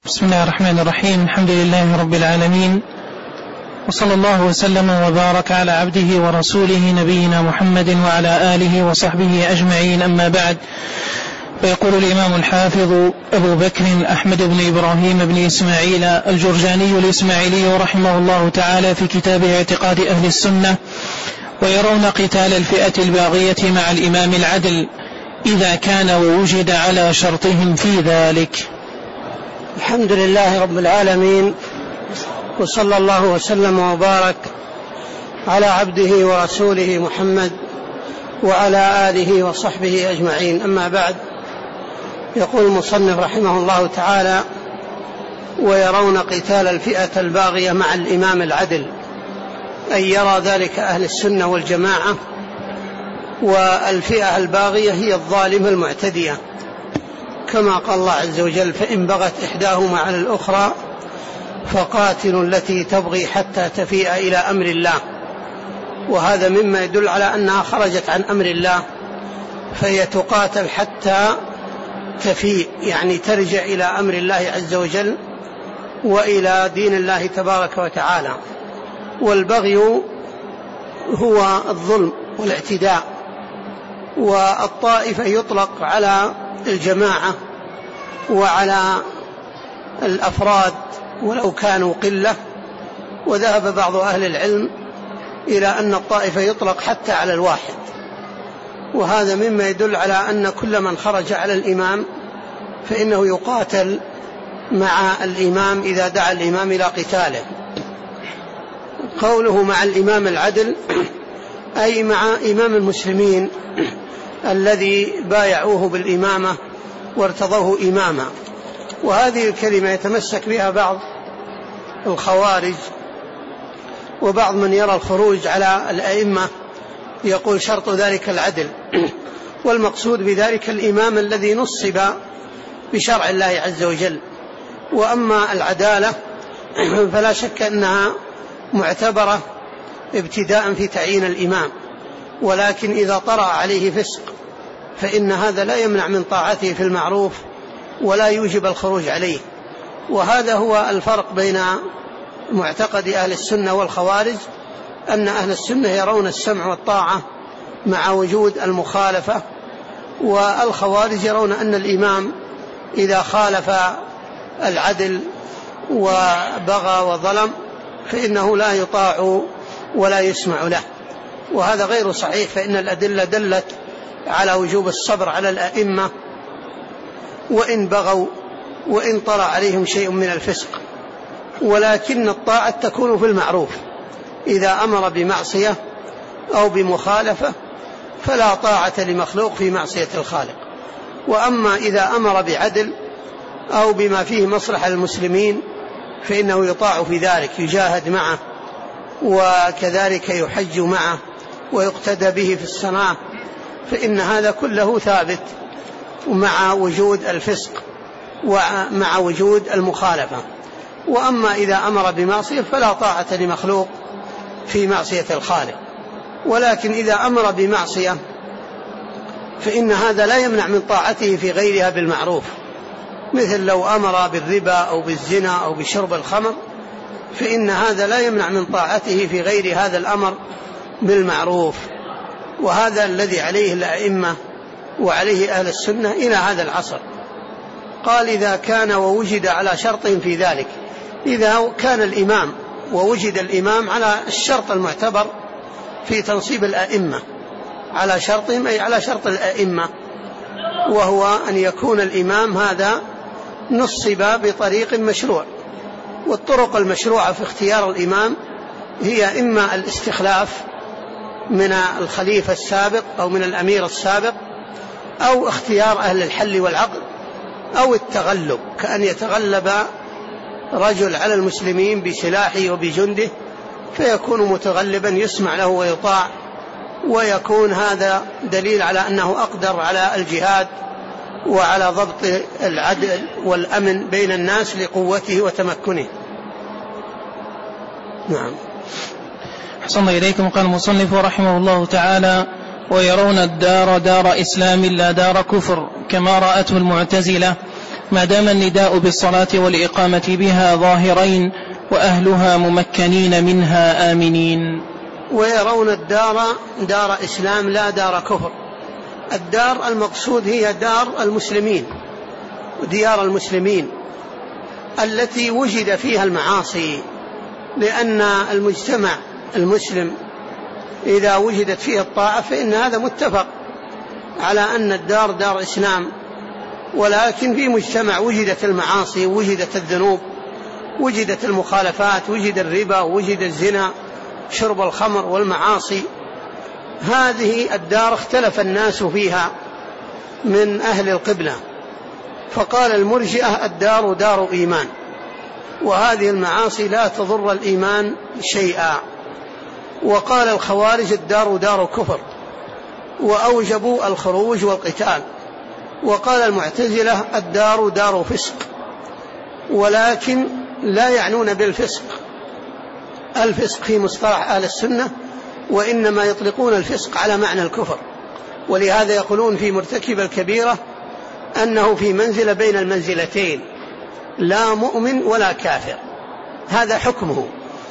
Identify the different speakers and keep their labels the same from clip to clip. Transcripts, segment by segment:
Speaker 1: بسم الله الرحمن الرحيم. الحمد لله رب العالمين، وصلى الله وسلم وبارك على عبده ورسوله نبينا محمد وعلى آله وصحبه أجمعين، أما بعد. فيقول الإمام الحافظ أبو بكر أحمد بن إبراهيم بن إسماعيل الجرجاني الإسماعيلي رحمه الله تعالى في كتابه اعتقاد أهل السنة: ويرون قتال الفئة الباغية مع الإمام العدل إذا كان ووجد على شرطهم في ذلك.
Speaker 2: الحمد لله رب العالمين، وصلى الله وسلم وبارك على عبده ورسوله محمد وعلى آله وصحبه أجمعين، أما بعد. يقول المصنف رحمه الله تعالى: ويرون قتال الفئة الباغية مع الإمام العدل، أي يرى ذلك أهل السنة والجماعة. والفئة الباغية هي الظالمة المعتدية، كما قال الله عز وجل: فإن بغت إحداهما على الأخرى فقاتلوا التي تبغي حتى تفيء إلى أمر الله. وهذا مما يدل على أنها خرجت عن أمر الله، فهي تقاتل حتى تفيء، يعني ترجع إلى أمر الله عز وجل وإلى دين الله تبارك وتعالى. والبغي هو الظلم والاعتداء، والطائفة يطلق على الجماعة وعلى الأفراد ولو كانوا قلة. وذهب بعض أهل العلم إلى أن الطائفة يطلق حتى على الواحد، وهذا مما يدل على أن كل من خرج على الإمام فإنه يقاتل مع الإمام إذا دعا الإمام إلى قتاله. قوله مع الإمام العدل أي مع إمام المسلمين الذي بايعوه بالإمامة وارتضوه إماما. وهذه الكلمة يتمسك بها بعض الخوارج وبعض من يرى الخروج على الأئمة، يقول شرط ذلك العدل، والمقصود بذلك الإمام الذي نصب بشرع الله عز وجل. وأما العدالة فلا شك أنها معتبرة ابتداء في تعيين الإمام، ولكن إذا طرأ عليه فسق فإن هذا لا يمنع من طاعته في المعروف ولا يوجب الخروج عليه. وهذا هو الفرق بين معتقد أهل السنة والخوارج، أن أهل السنة يرون السمع والطاعة مع وجود المخالفة، والخوارج يرون أن الإمام إذا خالف العدل وبغى وظلم فإنه لا يطاع ولا يسمع له. وهذا غير صحيح، فإن الأدلة دلت على وجوب الصبر على الأئمة وإن بغوا وإن طرأ عليهم شيء من الفسق، ولكن الطاعة تكون في المعروف. إذا أمر بمعصية أو بمخالفة فلا طاعة لمخلوق في معصية الخالق. وأما إذا أمر بعدل أو بما فيه مصلحة المسلمين فإنه يطاع في ذلك، يجاهد معه وكذلك يحج معه ويقتدى به في الصلاة، فإن هذا كله ثابت مع وجود الفسق ومع وجود المخالفة. وأما إذا أمر بمعصية فلا طاعة لمخلوق في معصية الخالق. ولكن إذا أمر بمعصية فإن هذا لا يمنع من طاعته في غيرها بالمعروف، مثل لو أمر بالربا أو بالزنا أو بشرب الخمر فإن هذا لا يمنع من طاعته في غير هذا الأمر بالمعروف. وهذا الذي عليه الأئمة وعليه أهل السنة إلى هذا العصر. قال: إذا كان ووجد على شرط في ذلك، إذا كان الإمام ووجد الإمام على الشرط المعتبر في تنصيب الأئمة، على شرطهم أي على شرط الأئمة، وهو أن يكون الإمام هذا نصب بطريق مشروع. والطرق المشروعة في اختيار الإمام هي إما الاستخلاف من الخليفة السابق أو من الأمير السابق، أو اختيار أهل الحل والعقد، أو التغلب، كأن يتغلب رجل على المسلمين بسلاحه وبجنده فيكون متغلبا يسمع له ويطاع، ويكون هذا دليل على أنه أقدر على الجهاد وعلى ضبط العدل والأمن بين الناس لقوته وتمكنه. نعم.
Speaker 1: أحسن الله إليكم. قال المصنف رحمه الله تعالى: ويرون الدار دار إسلام لا دار كفر، كما رأته المعتزلة، ما دام النداء بالصلاة والإقامة بها ظاهرين وأهلها ممكنين منها آمنين.
Speaker 2: ويرون الدار دار إسلام لا دار كفر. الدار المقصود هي دار المسلمين وديار المسلمين التي وجد فيها المعاصي، لأن المجتمع المسلم إذا وجدت فيه الطاعة فإن هذا متفق على أن الدار دار إسلام. ولكن في مجتمع وجدت المعاصي، وجدت الذنوب، وجدت المخالفات، وجد الربا، وجد الزنا، شرب الخمر والمعاصي، هذه الدار اختلف الناس فيها من أهل القبلة. فقال المرجئة الدار دار إيمان، وهذه المعاصي لا تضر الإيمان شيئا. وقال الخوارج الدار دار كفر، وأوجبوا الخروج والقتال. وقال المعتزلة الدار دار فسق، ولكن لا يعنون بالفسق الفسق في مصطلح أهل السنة، وإنما يطلقون الفسق على معنى الكفر. ولهذا يقولون في مرتكب الكبيرة أنه في منزلة بين المنزلتين، لا مؤمن ولا كافر، هذا حكمه.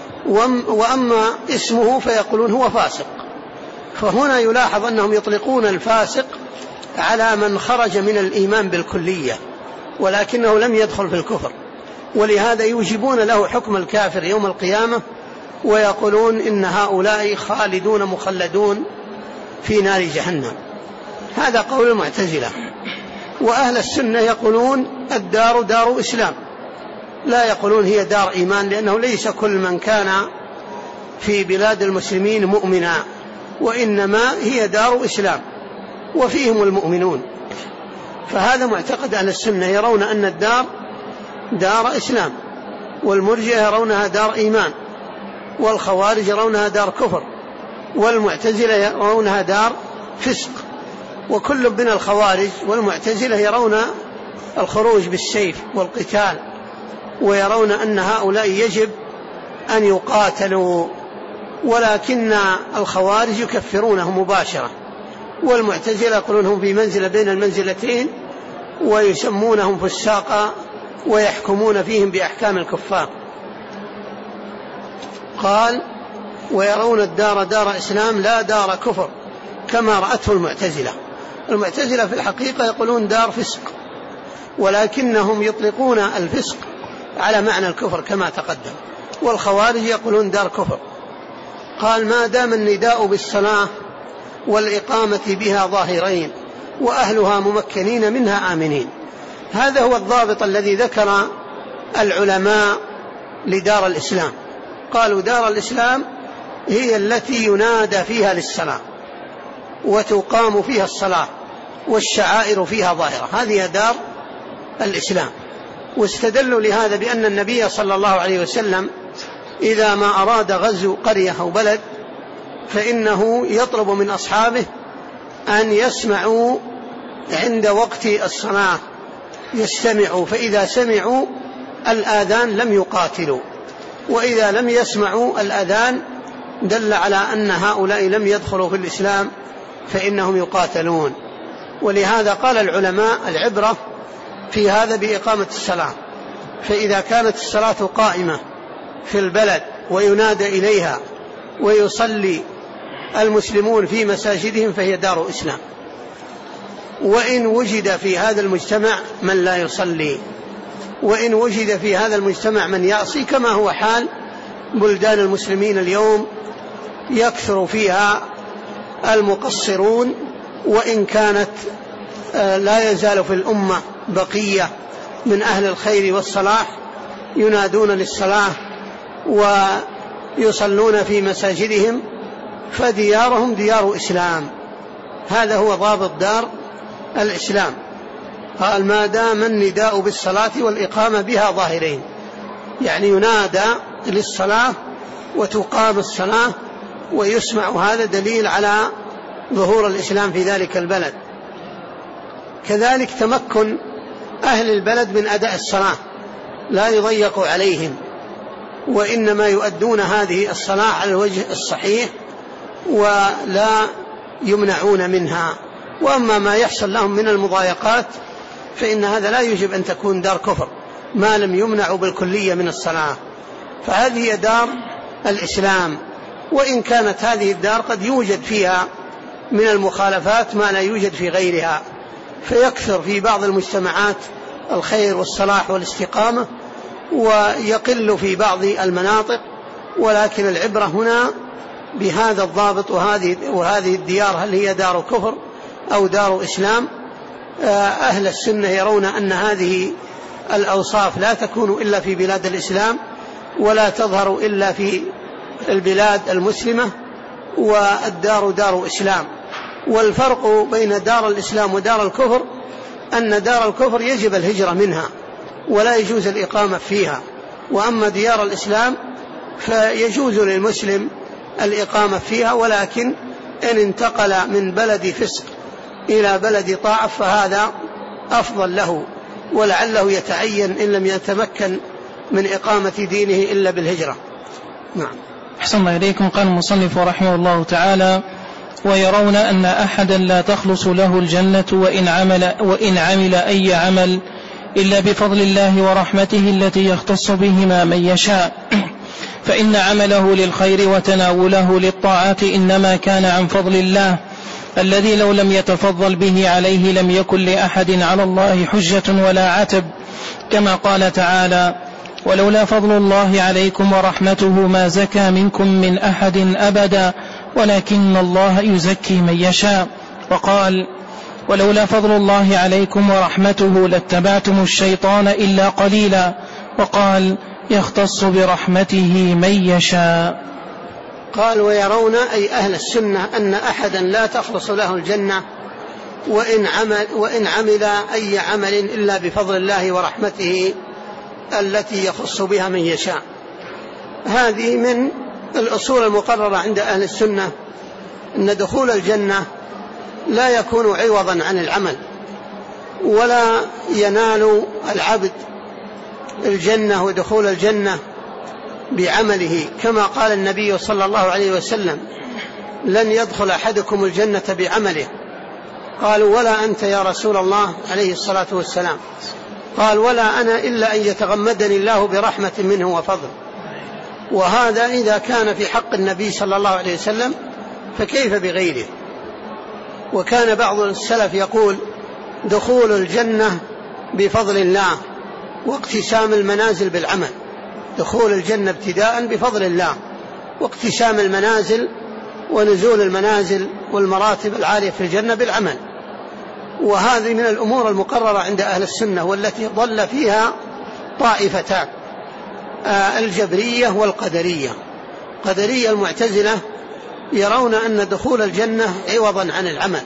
Speaker 2: وأما اسمه فيقولون هو فاسق. فهنا يلاحظ أنهم يطلقون الفاسق على من خرج من الإيمان بالكلية ولكنه لم يدخل في الكفر، ولهذا يوجبون له حكم الكافر يوم القيامة، ويقولون إن هؤلاء خالدون مخلدون في نار جهنم. هذا قول المعتزلة. وأهل السنة يقولون الدار دار إسلام، لا يقولون هي دار إيمان، لأنه ليس كل من كان في بلاد المسلمين مؤمنا، وإنما هي دار إسلام وفيهم المؤمنون. فهذا معتقد أهل السنة، يرون أن الدار دار إسلام، والمرجئة يرونها دار إيمان، والخوارج يرونها دار كفر، والمعتزلة يرونها دار فسق. وكل من الخوارج والمعتزلة يرون الخروج بالسيف والقتال، ويرون أن هؤلاء يجب أن يقاتلوا، ولكن الخوارج يكفرونهم مباشرة، والمعتزلة يقولون هم في منزلة بين المنزلتين ويسمونهم فساقا ويحكمون فيهم بأحكام الكفار. قال ويرون الدار دار إسلام لا دار كفر كما رأته المعتزلة. المعتزلة في الحقيقة يقولون دار فسق، ولكنهم يطلقون الفسق على معنى الكفر كما تقدم. والخوارج يقولون دار كفر. قال ما دام النداء بالصلاة والإقامة بها ظاهرين وأهلها ممكنين منها آمنين. هذا هو الضابط الذي ذكر العلماء لدار الإسلام. قالوا دار الإسلام هي التي ينادى فيها للصلاة وتقام فيها الصلاة والشعائر فيها ظاهرة، هذه دار الإسلام. واستدلوا لهذا بأن النبي صلى الله عليه وسلم إذا ما أراد غزو قرية أو بلد فإنه يطلب من أصحابه أن يسمعوا عند وقت الصلاة، يستمعوا، فإذا سمعوا الآذان لم يقاتلوا، وإذا لم يسمعوا الأذان دل على أن هؤلاء لم يدخلوا في الإسلام فإنهم يقاتلون. ولهذا قال العلماء العبرة في هذا بإقامة الصلاة، فإذا كانت الصلاة قائمة في البلد وينادى إليها ويصلي المسلمون في مساجدهم فهي دار إسلام. وإن وجد في هذا المجتمع من لا يصلي، وإن وجد في هذا المجتمع من يعصي، كما هو حال بلدان المسلمين اليوم، يكثر فيها المقصرون، وإن كانت لا يزال في الأمة بقية من أهل الخير والصلاح ينادون للصلاة ويصلون في مساجدهم، فديارهم ديار إسلام. هذا هو ضابط دار الإسلام. قال ما دام النداء بالصلاة والإقامة بها ظاهرين، يعني ينادى للصلاة وتقام الصلاة ويسمع، هذا دليل على ظهور الإسلام في ذلك البلد. كذلك تمكن أهل البلد من أداء الصلاة، لا يضيق عليهم، وإنما يؤدون هذه الصلاة على الوجه الصحيح ولا يمنعون منها. وأما ما يحصل لهم من المضايقات فإن هذا لا يجب أن تكون دار كفر ما لم يمنعوا بالكلية من الصلاة. فهذه هي دار الإسلام، وإن كانت هذه الدار قد يوجد فيها من المخالفات ما لا يوجد في غيرها، فيكثر في بعض المجتمعات الخير والصلاح والاستقامة ويقل في بعض المناطق، ولكن العبرة هنا بهذا الضابط وهذه الديار هل هي دار كفر أو دار إسلام. أهل السنة يرون أن هذه الأوصاف لا تكون إلا في بلاد الإسلام ولا تظهر إلا في البلاد المسلمة، والدار دار إسلام. والفرق بين دار الإسلام ودار الكفر أن دار الكفر يجب الهجرة منها ولا يجوز الإقامة فيها، وأما ديار الإسلام فيجوز للمسلم الإقامة فيها، ولكن إن انتقل من بلد فسق إلى بلد طاعة فهذا أفضل له، ولعله يتعين إن لم يتمكن من إقامة دينه إلا بالهجرة. نعم.
Speaker 1: أحسن الله إليكم. قال المصنف رحمه الله تعالى: ويرون أن أحدا لا تخلص له الجنة وإن عمل أي عمل إلا بفضل الله ورحمته التي يختص بهما من يشاء، فإن عمله للخير وتناوله للطاعات إنما كان عن فضل الله الذي لو لم يتفضل به عليه لم يكن لأحد على الله حجة ولا عتب، كما قال تعالى: ولولا فضل الله عليكم ورحمته ما زكى منكم من أحد أبدا ولكن الله يزكي من يشاء. وقال: ولولا فضل الله عليكم ورحمته لاتبعتم الشيطان إلا قليلا. وقال: يختص برحمته من يشاء.
Speaker 2: قال: ويرون أي أهل السنة أن أحدا لا تخلص له الجنة وإن عمل أي عمل إلا بفضل الله ورحمته التي يخص بها من يشاء. هذه من الأصول المقررة عند أهل السنة، أن دخول الجنة لا يكون عوضا عن العمل، ولا ينال العبد الجنة ودخول الجنة بعمله، كما قال النبي صلى الله عليه وسلم: لن يدخل أحدكم الجنة بعمله. قالوا: ولا أنت يا رسول الله عليه الصلاة والسلام؟ قال: ولا أنا إلا أن يتغمدني الله برحمة منه وفضل. وهذا إذا كان في حق النبي صلى الله عليه وسلم فكيف بغيره؟ وكان بعض السلف يقول: دخول الجنة بفضل الله واقتسام المنازل بالعمل. دخول الجنة ابتداء بفضل الله، واقتسام المنازل ونزول المنازل والمراتب العالية في الجنة بالعمل. وهذه من الأمور المقررة عند أهل السنة، والتي ضل فيها طائفتان: الجبرية والقدرية. قدرية المعتزلة يرون أن دخول الجنة عوضا عن العمل،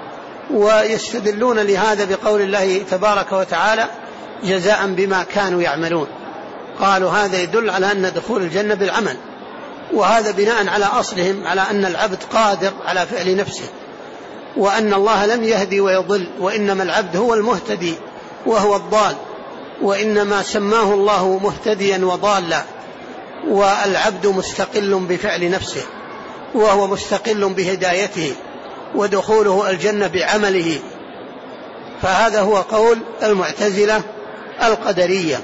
Speaker 2: ويستدلون لهذا بقول الله تبارك وتعالى: جزاء بما كانوا يعملون. قالوا هذا يدل على أن دخول الجنة بالعمل، وهذا بناء على أصلهم على أن العبد قادر على فعل نفسه، وأن الله لم يهدي ويضل، وإنما العبد هو المهتدي وهو الضال، وإنما سماه الله مهتديا وضالا، والعبد مستقل بفعل نفسه وهو مستقل بهدايته، ودخوله الجنة بعمله. فهذا هو قول المعتزلة القدرية.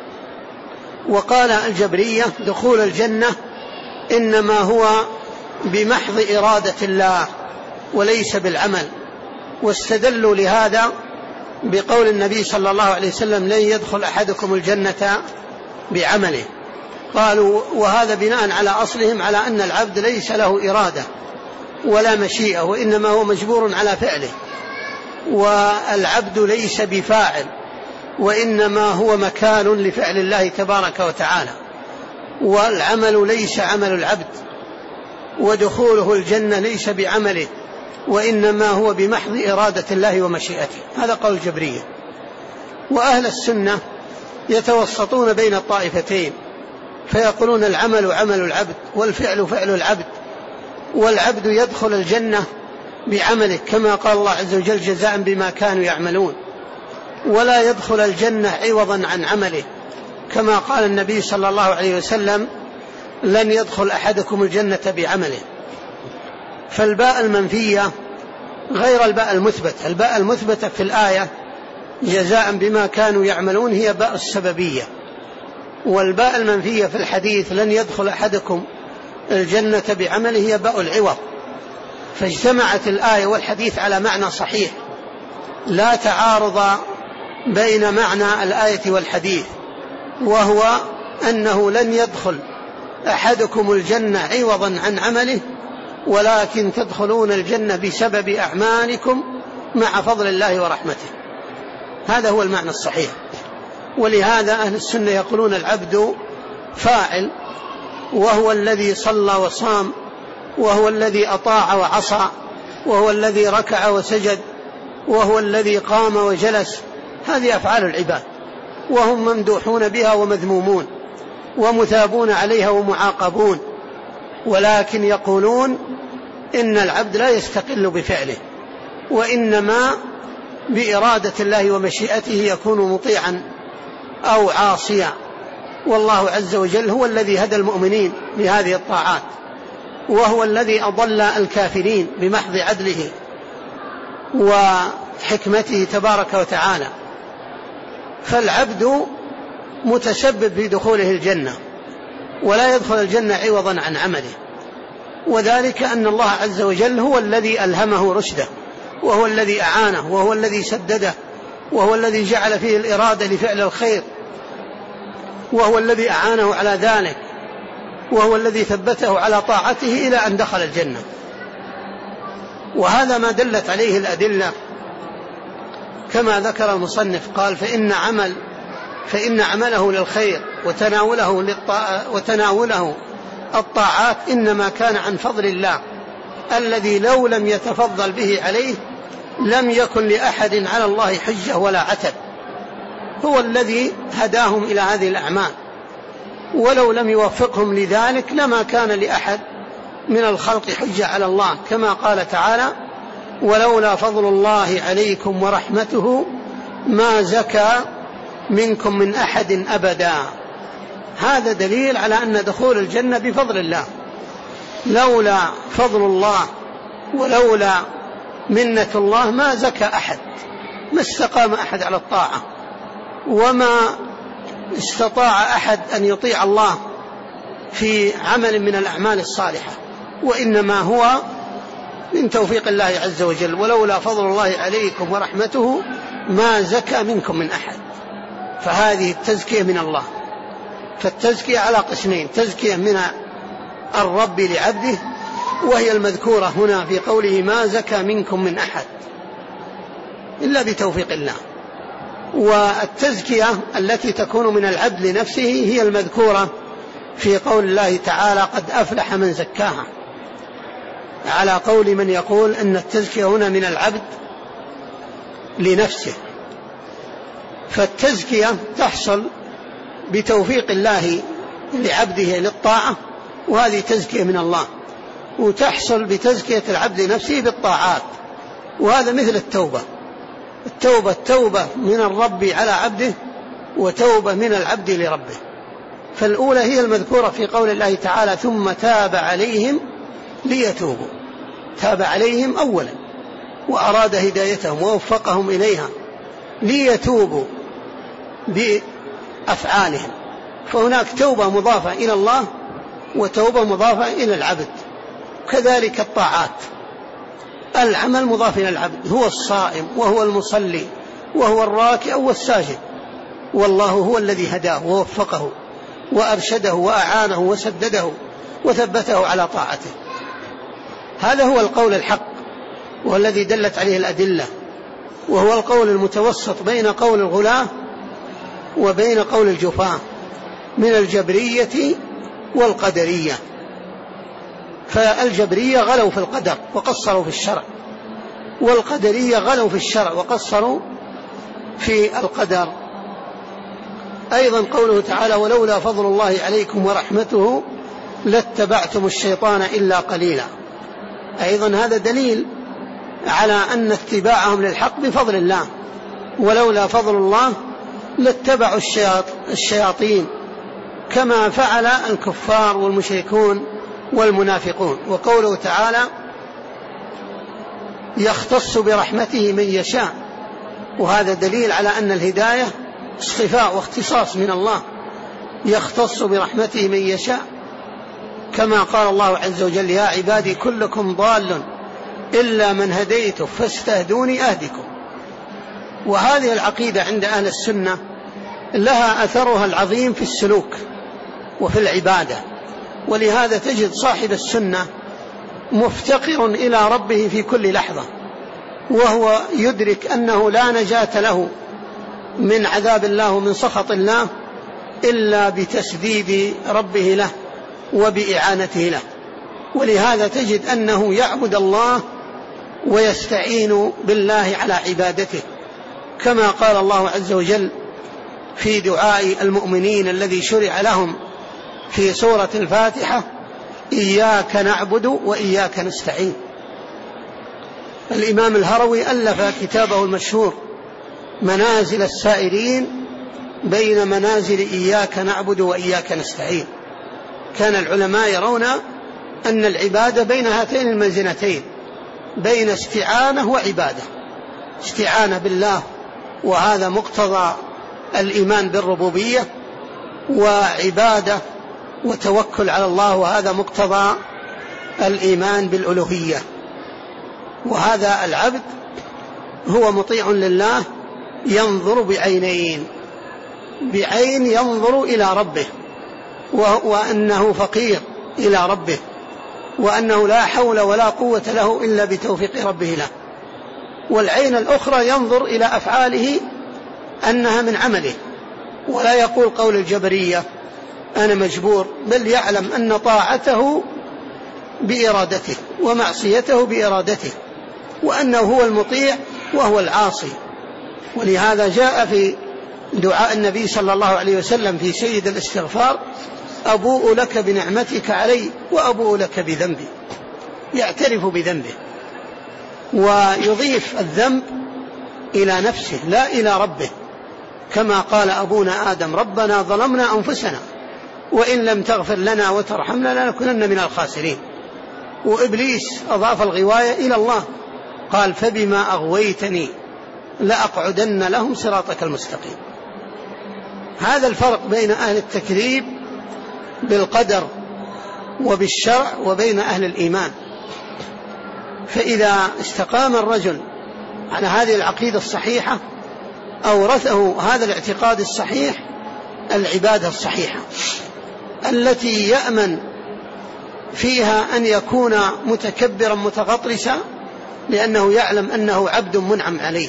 Speaker 2: وقال الجبرية: دخول الجنة إنما هو بمحض إرادة الله وليس بالعمل، واستدلوا لهذا بقول النبي صلى الله عليه وسلم: لن يدخل أحدكم الجنة بعمله. قالوا وهذا بناء على أصلهم على أن العبد ليس له إرادة ولا مشيئة، وإنما هو مجبور على فعله، والعبد ليس بفاعل، وإنما هو مكان لفعل الله تبارك وتعالى، والعمل ليس عمل العبد، ودخوله الجنة ليس بعمله، وإنما هو بمحض إرادة الله ومشيئته. هذا قول الجبرية. وأهل السنة يتوسطون بين الطائفتين، فيقولون العمل عمل العبد والفعل فعل العبد، والعبد يدخل الجنة بعمله كما قال الله عز وجل: جزاء بما كانوا يعملون، ولا يدخل الجنة عوضا عن عمله، كما قال النبي صلى الله عليه وسلم: لن يدخل أحدكم الجنة بعمله. فالباء المنفية غير الباء المثبت. الباء المثبتة في الآية جزاء بما كانوا يعملون هي باء السببية، والباء المنفية في الحديث لن يدخل أحدكم الجنة بعمله هي باء العوض. فاجتمعت الآية والحديث على معنى صحيح، لا تعارض بين معنى الآية والحديث، وهو أنه لن يدخل أحدكم الجنة عوضا عن عمله، ولكن تدخلون الجنة بسبب أعمالكم مع فضل الله ورحمته. هذا هو المعنى الصحيح. ولهذا أهل السنة يقولون العبد فاعل، وهو الذي صلى وصام، وهو الذي أطاع وعصى، وهو الذي ركع وسجد، وهو الذي قام وجلس. هذه أفعال العباد، وهم ممدوحون بها ومذمومون ومثابون عليها ومعاقبون، ولكن يقولون إن العبد لا يستقل بفعله، وإنما بإرادة الله ومشيئته يكون مطيعا أو عاصيا. والله عز وجل هو الذي هدى المؤمنين لهذه الطاعات، وهو الذي أضل الكافرين بمحض عدله وحكمته تبارك وتعالى. فالعبد متسبب في دخوله الجنة، ولا يدخل الجنة عوضا عن عمله، وذلك أن الله عز وجل هو الذي ألهمه رشده، وهو الذي أعانه، وهو الذي سدده، وهو الذي جعل فيه الإرادة لفعل الخير، وهو الذي أعانه على ذلك، وهو الذي ثبته على طاعته إلى أن دخل الجنة. وهذا ما دلت عليه الأدلة كما ذكر المصنف، قال فإن عمله للخير وتناوله الطاعات إنما كان عن فضل الله الذي لو لم يتفضل به عليه لم يكن لأحد على الله حجة ولا عتب. هو الذي هداهم إلى هذه الأعمال، ولو لم يوفقهم لذلك لما كان لأحد من الخلق حجة على الله، كما قال تعالى: ولولا فضل الله عليكم ورحمته ما زكى منكم من أحد أبدا. هذا دليل على أن دخول الجنة بفضل الله. لولا فضل الله ولولا منة الله ما زكى أحد، ما استقام أحد على الطاعة، وما استطاع أحد أن يطيع الله في عمل من الأعمال الصالحة، وإنما هو من توفيق الله عز وجل. ولولا فضل الله عليكم ورحمته ما زكى منكم من أحد. فهذه التزكية من الله. فالتزكية على قسمين: تزكية من الرب لعبده، وهي المذكورة هنا في قوله ما زكى منكم من أحد إلا بتوفيق الله. والتزكية التي تكون من العبد لنفسه هي المذكورة في قول الله تعالى: قد أفلح من زكاها، على قول من يقول أن التزكية هنا من العبد لنفسه. فالتزكية تحصل بتوفيق الله لعبده للطاعة، وهذه تزكية من الله، وتحصل بتزكية العبد لنفسه بالطاعات، وهذا مثل التوبة. التوبة من الرب على عبده، وتوبة من العبد لربه. فالأولى هي المذكورة في قول الله تعالى: ثم تاب عليهم ليتوبوا. تاب عليهم أولا وأراد هدايتهم ووفقهم إليها ليتوبوا بأفعالهم. فهناك توبة مضافة إلى الله وتوبة مضافة إلى العبد. كذلك الطاعات، العمل مضاف إلى العبد، هو الصائم وهو المصلي وهو الراكع والساجد، والله هو الذي هداه ووفقه وأرشده وأعانه وسدده وثبته على طاعته. هذا هو القول الحق، والذي دلت عليه الأدلة، وهو القول المتوسط بين قول الغلاة وبين قول الجفاة من الجبرية والقدرية. فالجبرية غلوا في القدر وقصروا في الشرع، والقدرية غلوا في الشرع وقصروا في القدر. أيضا قوله تعالى: ولولا فضل الله عليكم ورحمته لاتبعتم الشيطان إلا قليلا. أيضا هذا دليل على أن اتباعهم للحق بفضل الله. ولولا فضل الله لاتبعوا الشياطين كما فعل الكفار والمشركون والمنافقون. وقوله تعالى: يختص برحمته من يشاء وهذا دليل على أن الهداية اصطفاء واختصاص من الله، يختص برحمته من يشاء، كما قال الله عز وجل: يا عبادي كلكم ضال إلا من هديته فاستهدوني أهدكم. وهذه العقيدة عند أهل السنة لها أثرها العظيم في السلوك وفي العبادة، ولهذا تجد صاحب السنة مفتقر إلى ربه في كل لحظة، وهو يدرك أنه لا نجاة له من عذاب الله ومن سخط الله إلا بتسديد ربه له وبإعانته له. ولهذا تجد أنه يعبد الله ويستعين بالله على عبادته، كما قال الله عز وجل في دعاء المؤمنين الذي شرع لهم في سورة الفاتحة: إياك نعبد وإياك نستعين. الإمام الهروي ألف كتابه المشهور منازل السائرين بين منازل إياك نعبد وإياك نستعين. كان العلماء يرون أن العبادة بين هاتين المنزلتين، بين استعانة وعبادة، استعانة بالله وهذا مقتضى الإيمان بالربوبية، وعبادة وتوكل على الله وهذا مقتضى الإيمان بالألوهية. وهذا العبد هو مطيع لله ينظر بعينين، بعين ينظر إلى ربه وأنه فقير إلى ربه، وأنه لا حول ولا قوة له إلا بتوفيق ربه له. والعين الأخرى ينظر إلى أفعاله أنها من عمله، ولا يقول قول الجبرية أنا مجبور، بل يعلم أن طاعته بإرادته ومعصيته بإرادته، وأنه هو المطيع وهو العاصي. ولهذا جاء في دعاء النبي صلى الله عليه وسلم في سيد الاستغفار: أبوء لك بنعمتك علي وأبوء لك بذنبي. يعترف بذنبه ويضيف الذنب إلى نفسه لا إلى ربه، كما قال أبونا آدم: ربنا ظلمنا أنفسنا وإن لم تغفر لنا وترحمنا لنكونن من الخاسرين. وإبليس أضاف الغواية إلى الله، قال: فبما أغويتني لأقعدن لهم صراطك المستقيم. هذا الفرق بين أهل التكذيب بالقدر وبالشرع وبين أهل الإيمان. فإذا استقام الرجل على هذه العقيدة الصحيحة أورثه هذا الاعتقاد الصحيح العبادة الصحيحة التي يأمن فيها أن يكون متكبرا متغطرسا، لأنه يعلم أنه عبد منعم عليه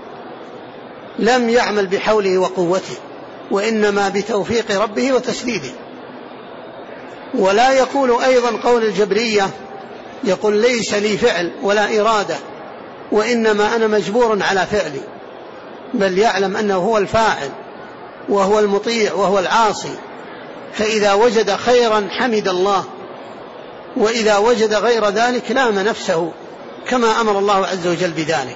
Speaker 2: لم يعمل بحوله وقوته، وإنما بتوفيق ربه وتسديده. ولا يقول أيضا قول الجبرية، يقول ليس لي فعل ولا إرادة وإنما أنا مجبور على فعلي، بل يعلم أنه هو الفاعل وهو المطيع وهو العاصي. فإذا وجد خيرا حمد الله، وإذا وجد غير ذلك لام نفسه، كما أمر الله عز وجل بذلك.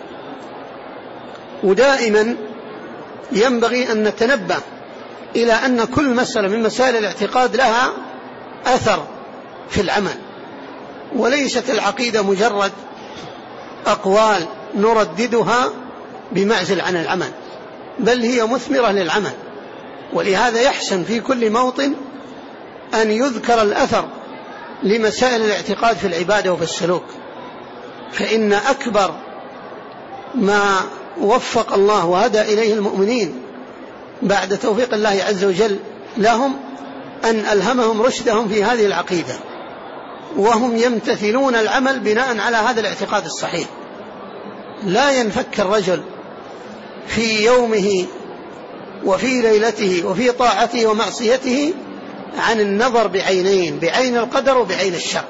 Speaker 2: ودائما ينبغي أن نتنبه إلى أن كل مسألة من مسائل الاعتقاد لها أثر في العمل، وليست العقيدة مجرد أقوال نرددها بمعزل عن العمل، بل هي مثمرة للعمل. ولهذا يحسن في كل موطن أن يذكر الأثر لمسائل الاعتقاد في العبادة وفي السلوك، فإن أكبر ما وفق الله وهدى إليه المؤمنين بعد توفيق الله عز وجل لهم أن ألهمهم رشدهم في هذه العقيدة، وهم يمتثلون العمل بناء على هذا الاعتقاد الصحيح. لا ينفك الرجل في يومه وفي ليلته وفي طاعته ومعصيته عن النظر بعينين، بعين القدر وبعين الشر،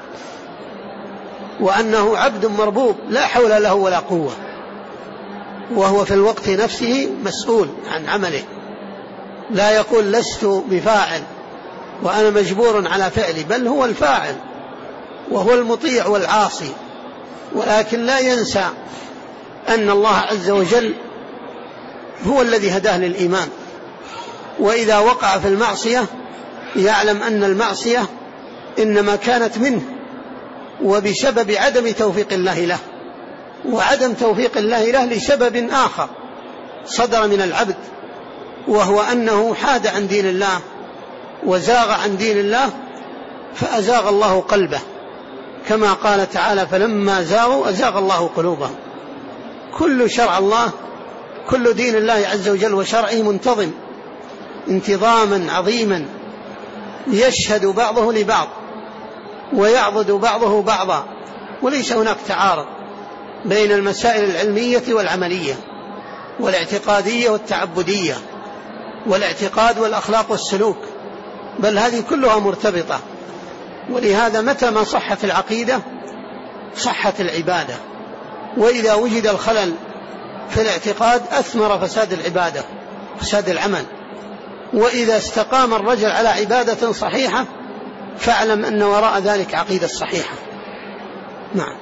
Speaker 2: وأنه عبد مربوب لا حول له ولا قوة، وهو في الوقت نفسه مسؤول عن عمله. لا يقول لست بفاعل وأنا مجبور على فعلي، بل هو الفاعل وهو المطيع والعاصي، ولكن لا ينسى أن الله عز وجل هو الذي هداه للإيمان. وإذا وقع في المعصية يعلم أن المعصية إنما كانت منه وبسبب عدم توفيق الله له، وعدم توفيق الله له لسبب آخر صدر من العبد، وهو أنه حاد عن دين الله وزاغ عن دين الله فأزاغ الله قلبه، كما قال تعالى فلما زاغوا أزاغ الله قلوبهم. كل شرع الله، كل دين الله عز وجل وشرعه منتظم انتظاما عظيما، يشهد بعضه لبعض ويعضد بعضه بعضا، وليس هناك تعارض بين المسائل العلمية والعملية والاعتقادية والتعبدية والاعتقاد والأخلاق والسلوك، بل هذه كلها مرتبطة. ولهذا متى ما صحت العقيدة صحت العبادة، وإذا وجد الخلل في الاعتقاد أثمر فساد العبادة فساد العمل. وإذا استقام الرجل على عبادة صحيحة فاعلم أن وراء ذلك عقيدة صحيحة. نعم.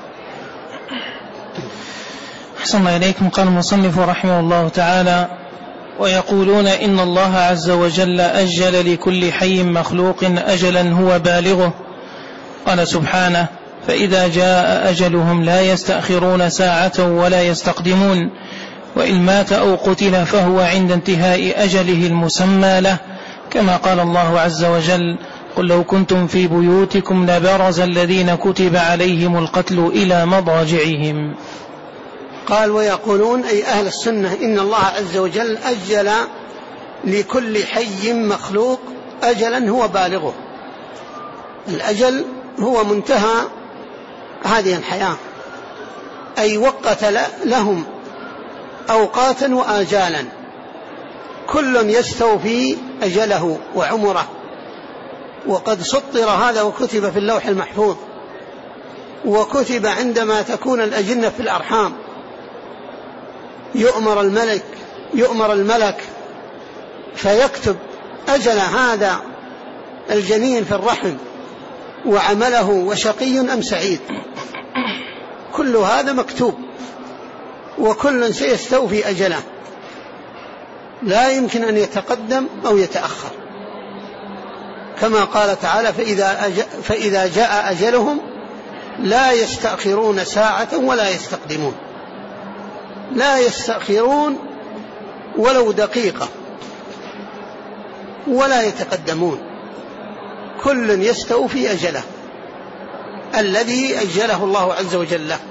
Speaker 1: أحسن إليكم. قال المصنف رحمه الله تعالى: ويقولون إن الله عز وجل أجل لكل حي مخلوق أجلا هو بالغه. قال سبحانه: فإذا جاء أجلهم لا يستأخرون ساعة ولا يستقدمون، وإن مات أو قتل فهو عند انتهاء أجله المسمى له، كما قال الله عز وجل: قل لو كنتم في بيوتكم لبرز الذين كتب عليهم القتل إلى مضاجعهم.
Speaker 2: قال: ويقولون أي أهل السنة إن الله عز وجل أجل لكل حي مخلوق أجلا هو بالغه. الأجل هو منتهى هذه الحياة، أي وقت لهم أوقاتا وآجالا، كل يستوفي أجله وعمره، وقد سطر هذا وكتب في اللوح المحفوظ، وكتب عندما تكون الأجنة في الأرحام يؤمر الملك فيكتب أجل هذا الجنين في الرحم وعمله وشقي أم سعيد، كل هذا مكتوب، وكل سيستوفي أجله، لا يمكن أن يتقدم أو يتأخر، كما قال تعالى: فإذا جاء أجلهم لا يستأخرون ساعة ولا يستقدمون. لا يستأخرون ولو دقيقة ولا يتقدمون، كل يستوفي أجله الذي أجله الله عز وجل له.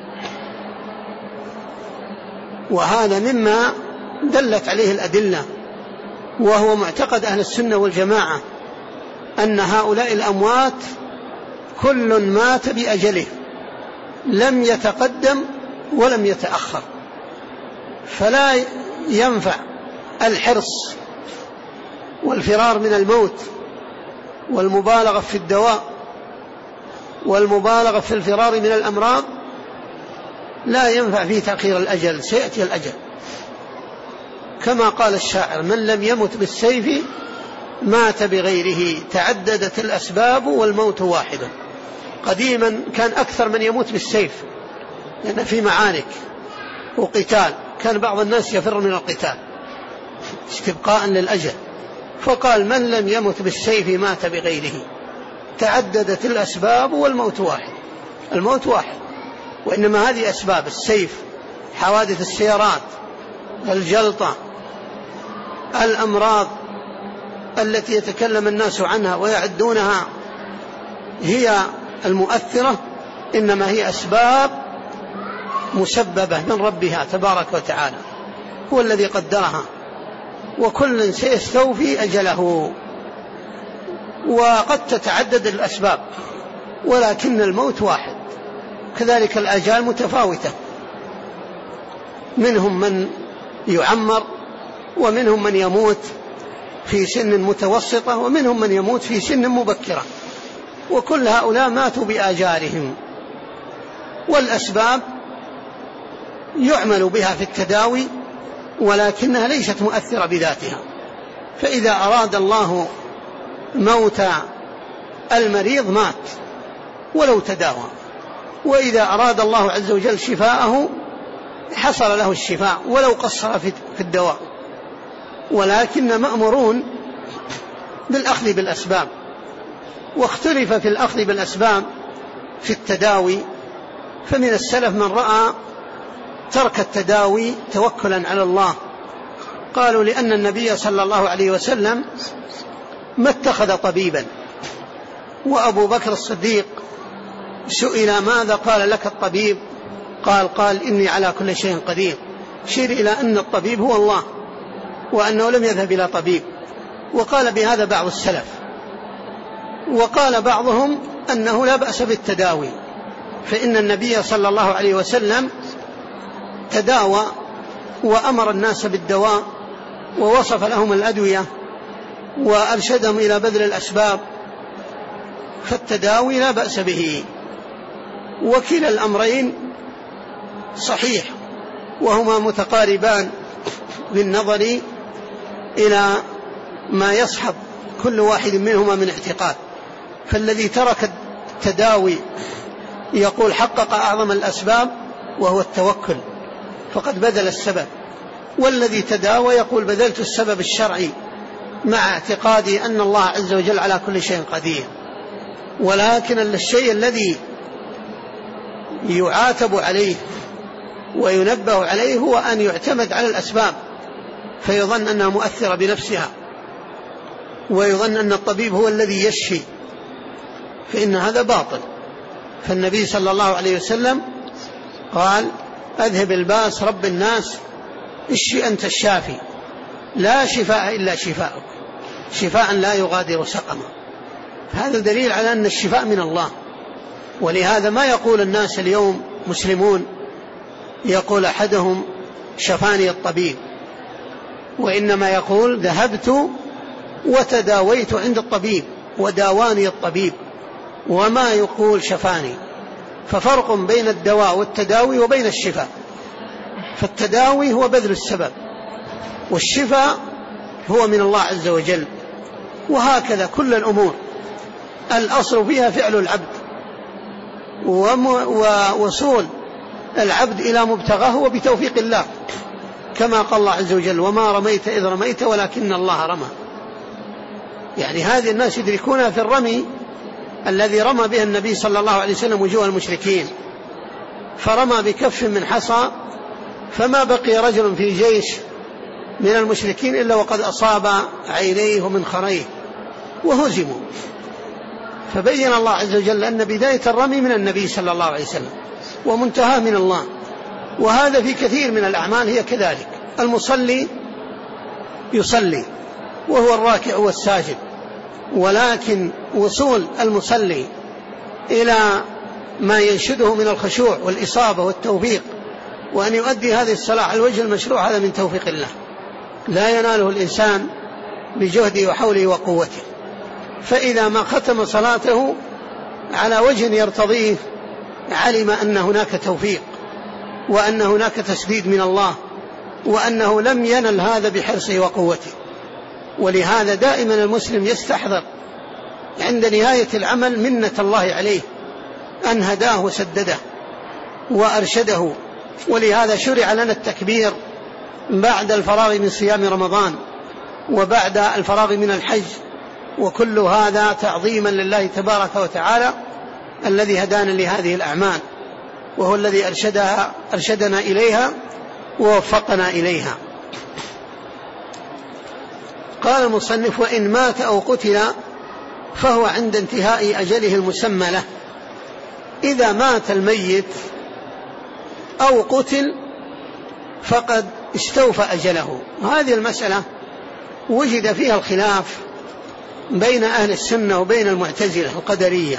Speaker 2: وهذا مما دلت عليه الأدلة، وهو معتقد أهل السنة والجماعة أن هؤلاء الأموات كل مات بأجله، لم يتقدم ولم يتأخر، فلا ينفع الحرص والفرار من الموت والمبالغة في الدواء والمبالغة في الفرار من الأمراض، لا ينفع في تأخير الأجل، سيأتي الأجل، كما قال الشاعر: من لم يمت بالسيف مات بغيره، تعددت الأسباب والموت واحد. قديما كان أكثر من يموت بالسيف، لأن في معارك وقتال كان بعض الناس يفر من القتال استبقاء للأجل، فقال: من لم يمت بالسيف مات بغيره، تعددت الأسباب والموت واحد. الموت واحد، وإنما هذه أسباب: السيف، حوادث السيارات، الجلطة، الأمراض التي يتكلم الناس عنها ويعدونها هي المؤثرة، إنما هي أسباب مسببة من ربها تبارك وتعالى، هو الذي قدرها، وكل سيستوفي أجله. وقد تتعدد الأسباب ولكن الموت واحد. كذلك الآجال متفاوتة، منهم من يعمر، ومنهم من يموت في سن متوسطة، ومنهم من يموت في سن مبكرة، وكل هؤلاء ماتوا بآجالهم. والأسباب يعمل بها في التداوي ولكنها ليست مؤثرة بذاتها، فإذا أراد الله موت المريض مات ولو تداوى، وإذا أراد الله عز وجل شفاءه حصل له الشفاء ولو قصر في الدواء، ولكن مأمورون بالأخذ بالأسباب. واختلف في الأخذ بالأسباب في التداوي، فمن السلف من رأى ترك التداوي توكلا على الله قالوا لأن النبي صلى الله عليه وسلم ما اتخذ طبيبا. وأبو بكر الصديق سئل ماذا قال لك الطبيب؟ قال إني على كل شيء قدير، شير إلى أن الطبيب هو الله، وأنه لم يذهب إلى طبيب. وقال بهذا بعض السلف. وقال بعضهم أنه لا بأس بالتداوي، فإن النبي صلى الله عليه وسلم تداوى وأمر الناس بالدواء ووصف لهم الأدوية وأرشدهم إلى بذل الأسباب، فالتداوي لا بأس به. وكلا الأمرين صحيح، وهما متقاربان بالنظر إلى ما يصحب كل واحد منهما من اعتقاد. فالذي ترك التداوي يقول حقق أعظم الأسباب وهو التوكل، فقد بذل السبب. والذي تداوى يقول بذلت السبب الشرعي مع اعتقادي أن الله عز وجل على كل شيء قدير. ولكن الشيء الذي يعاتب عليه وينبه عليه هو أن يعتمد على الأسباب، فيظن أنها مؤثرة بنفسها، ويظن أن الطبيب هو الذي يشفي، فإن هذا باطل. فالنبي صلى الله عليه وسلم قال أذهب الباس رب الناس اشفي أنت الشافي، لا شفاء إلا شفاءك، شفاء لا يغادر سقما. هذا دليل على أن الشفاء من الله. ولهذا ما يقول الناس اليوم مسلمون، يقول أحدهم شفاني الطبيب، وإنما يقول ذهبت وتداويت عند الطبيب وداواني الطبيب، وما يقول شفاني. ففرق بين الدواء والتداوي وبين الشفاء. فالتداوي هو بذل السبب، والشفاء هو من الله عز وجل. وهكذا كل الأمور الأصل فيها فعل العبد، ووصول العبد إلى مبتغاه وبتوفيق الله، كما قال الله عز وجل وما رميت إذ رميت ولكن الله رمى. يعني هذه الناس يدركونها في الرمي الذي رمى به النبي صلى الله عليه وسلم وجوه المشركين، فرمى بكف من حصى فما بقي رجل في جيش من المشركين إلا وقد أصاب عينيه ومنخريه وهزموا. فبين الله عز وجل أن بداية الرمي من النبي صلى الله عليه وسلم ومنتهى من الله. وهذا في كثير من الأعمال هي كذلك. المصلي يصلي وهو الراكع والساجد، ولكن وصول المصلي إلى ما ينشده من الخشوع والإصابة والتوفيق، وأن يؤدي هذه الصلاة على الوجه المشروع، هذا من توفيق الله، لا يناله الإنسان بجهده وحوله وقوته. فإذا ما ختم صلاته على وجه يرتضيه علم أن هناك توفيق، وأن هناك تسديد من الله، وأنه لم ينل هذا بحرصه وقوته. ولهذا دائما المسلم يستحضر عند نهاية العمل منة الله عليه أن هداه وسدده وأرشده. ولهذا شرع لنا التكبير بعد الفراغ من صيام رمضان وبعد الفراغ من الحج، وكل هذا تعظيما لله تبارك وتعالى الذي هدانا لهذه الأعمال، وهو الذي أرشدنا إليها ووفقنا إليها. قال المصنف وإن مات أو قتل فهو عند انتهاء أجله المسمى له. إذا مات الميت أو قتل فقد استوفى أجله. هذه المسألة وجد فيها الخلاف بين أهل السنة وبين المعتزلة القدرية.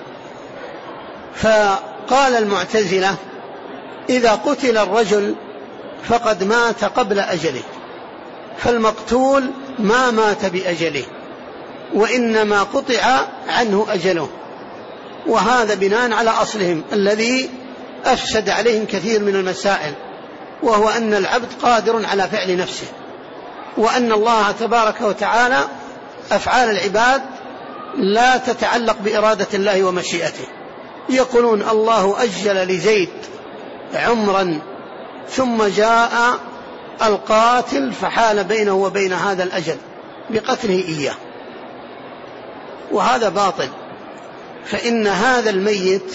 Speaker 2: فقال المعتزلة إذا قتل الرجل فقد مات قبل أجله، فالمقتول ما مات بأجله وإنما قطع عنه أجله. وهذا بناء على أصلهم الذي أفسد عليهم كثير من المسائل، وهو أن العبد قادر على فعل نفسه، وأن الله تبارك وتعالى أفعال العباد لا تتعلق بإرادة الله ومشيئته. يقولون الله أجل لزيد عمرا ثم جاء القاتل فحال بينه وبين هذا الأجل بقتله إياه، وهذا باطل. فإن هذا الميت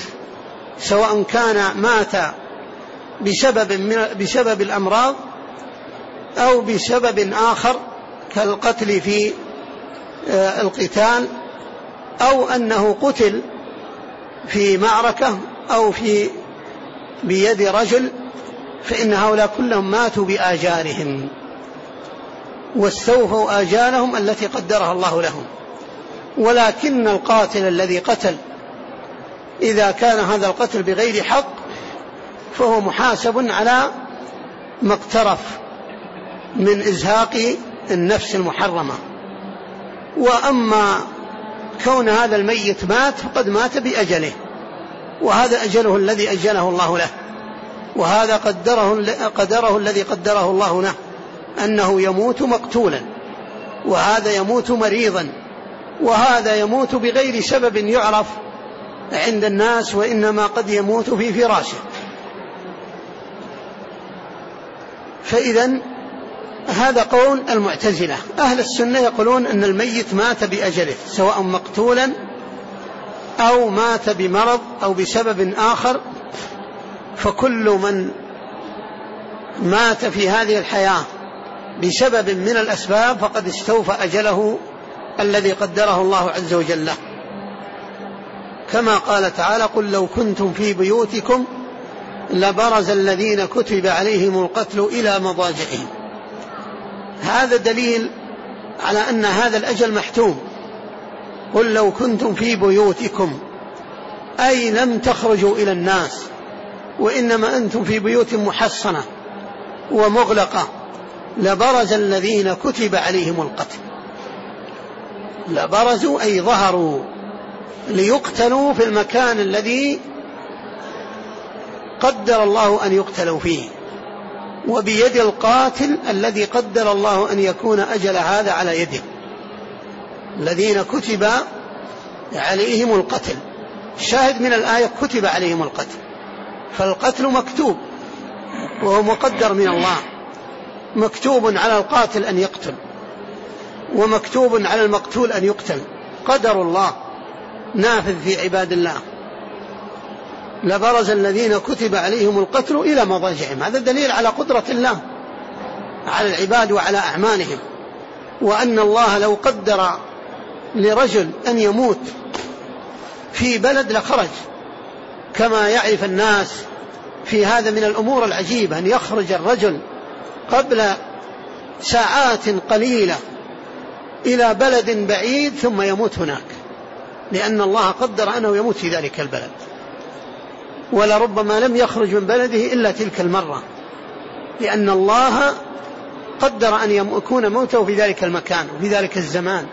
Speaker 2: سواء كان مات بسبب الأمراض أو بسبب آخر كالقتل في القتال، أو أنه قتل في معركة أو بيد رجل، فإن هؤلاء كلهم ماتوا بآجالهم واستوفوا آجالهم التي قدرها الله لهم. ولكن القاتل الذي قتل إذا كان هذا القتل بغير حق فهو محاسب على ما اقترف من إزهاق النفس المحرمة. وأما كون هذا الميت مات فقد مات بأجله، وهذا أجله الذي أجله الله له، وهذا قدره الذي قدره الله له، أنه يموت مقتولا، وهذا يموت مريضا، وهذا يموت بغير سبب يعرف عند الناس، وإنما قد يموت في فراشه. فإذن هذا قول المعتزلة. أهل السنة يقولون أن الميت مات بأجله، سواء مقتولا أو مات بمرض أو بسبب آخر، فكل من مات في هذه الحياة بسبب من الأسباب فقد استوفى أجله الذي قدره الله عز وجل له، كما قال تعالى: قل لو كنتم في بيوتكم لبرز الذين كتب عليهم القتل إلى مضاجعهم. هذا دليل على أن هذا الأجل محتوم. قل لو كنتم في بيوتكم أي لم تخرجوا إلى الناس، وإنما أنتم في بيوت محصنة ومغلقة، لبرز الذين كتب عليهم القتل. لبرزوا أي ظهروا ليقتلوا في المكان الذي قدر الله أن يقتلوا فيه، وبيد القاتل الذي قدر الله أن يكون أجل هذا على يده. الذين كتب عليهم القتل، شاهد من الآية كتب عليهم القتل، فالقتل مكتوب وهو مقدر من الله، مكتوب على القاتل أن يقتل، ومكتوب على المقتول أن يقتل، قدر الله نافذ في عباد الله. لبرز الذين كتب عليهم القتل إلى مضاجعهم. هذا دليل على قدرة الله على العباد وعلى أعمالهم، وأن الله لو قدر لرجل أن يموت في بلد لخرج، كما يعرف الناس في هذا من الأمور العجيبة، أن يخرج الرجل قبل ساعات قليلة إلى بلد بعيد ثم يموت هناك، لأن الله قدر أنه يموت في ذلك البلد، ولربما لم يخرج من بلده إلا تلك المرة، لأن الله قدر أن يكون موته في ذلك المكان وفي ذلك الزمان.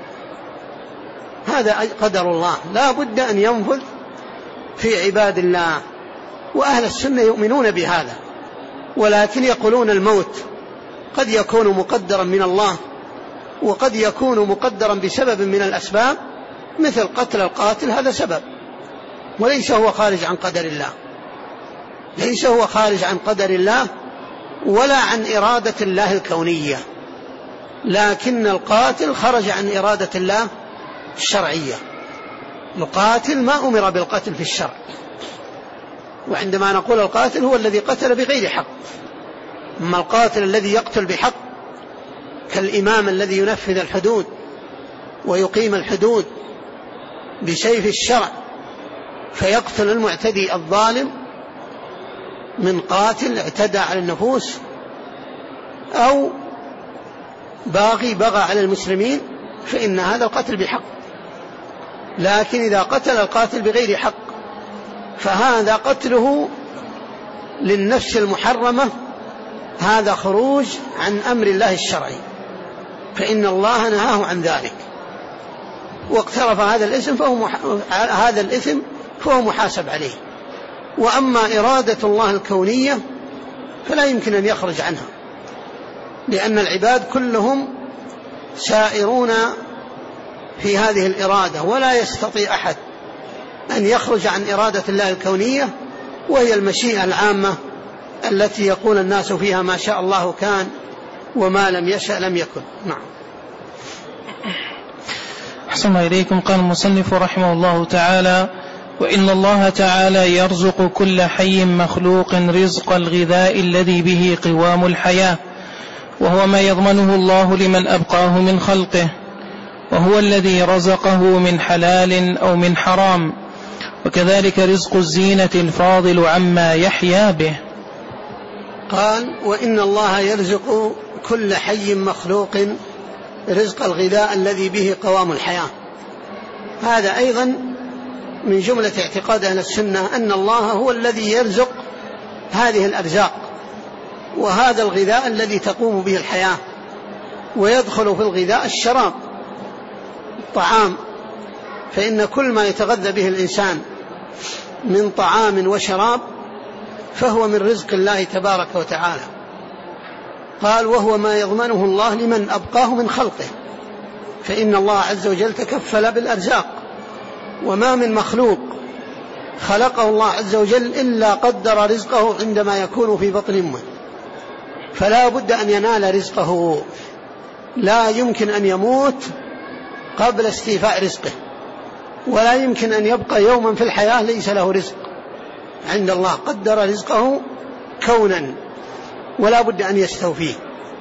Speaker 2: هذا قدر الله لا بد أن ينفذ في عباد الله، وأهل السنة يؤمنون بهذا، ولكن يقولون الموت قد يكون مقدرا من الله، وقد يكون مقدرا بسبب من الأسباب، مثل قتل القاتل، هذا سبب وليس هو خارج عن قدر الله، ليس هو خارج عن قدر الله ولا عن إرادة الله الكونية، لكن القاتل خرج عن إرادة الله الشرعية. القاتل ما أمر بالقتل في الشرع، وعندما نقول القاتل هو الذي قتل بغير حق. أما القاتل الذي يقتل بحق كالإمام الذي ينفذ الحدود ويقيم الحدود بسيف الشرع فيقتل المعتدي الظالم من قاتل اعتدى على النفوس أو باغي بغى على المسلمين، فإن هذا القتل بحق. لكن إذا قتل القاتل بغير حق فهذا قتله للنفس المحرمة، هذا خروج عن أمر الله الشرعي، فإن الله نهاه عن ذلك، واقترف هذا الإثم فهو محاسب عليه. وأما إرادة الله الكونية فلا يمكن أن يخرج عنها، لأن العباد كلهم سائرون في هذه الإرادة، ولا يستطيع أحد أن يخرج عن إرادة الله الكونية، وهي المشيئة العامة التي يقول الناس فيها ما شاء الله كان وما لم يشأ لم يكن. نعم.
Speaker 1: أحسن إليكم. قال المصنف رحمه الله تعالى: وإن الله تعالى يرزق كل حي مخلوق رزق الغذاء الذي به قوام الحياة، وهو ما يضمنه الله لمن أبقاه من خلقه، وهو الذي رزقه من حلال أو من حرام، وكذلك رزق الزينة الفاضل عما يحيا به.
Speaker 2: قال: وإن الله يرزق كل حي مخلوق رزق الغذاء الذي به قوام الحياة. هذا أيضا من جملة اعتقاد أهل السنة أن الله هو الذي يرزق هذه الأرزاق وهذا الغذاء الذي تقوم به الحياة، ويدخل في الغذاء الشراب الطعام، فإن كل ما يتغذى به الإنسان من طعام وشراب فهو من رزق الله تبارك وتعالى. قال: وهو ما يضمنه الله لمن أبقاه من خلقه، فإن الله عز وجل تكفل بالأرزاق، وما من مخلوق خلقه الله عز وجل إلا قدر رزقه عندما يكون في بطن أمه، فلا بد أن ينال رزقه، لا يمكن أن يموت قبل استيفاء رزقه، ولا يمكن أن يبقى يوما في الحياة ليس له رزق عند الله، قدر رزقه كونا ولا بد أن يستوفيه.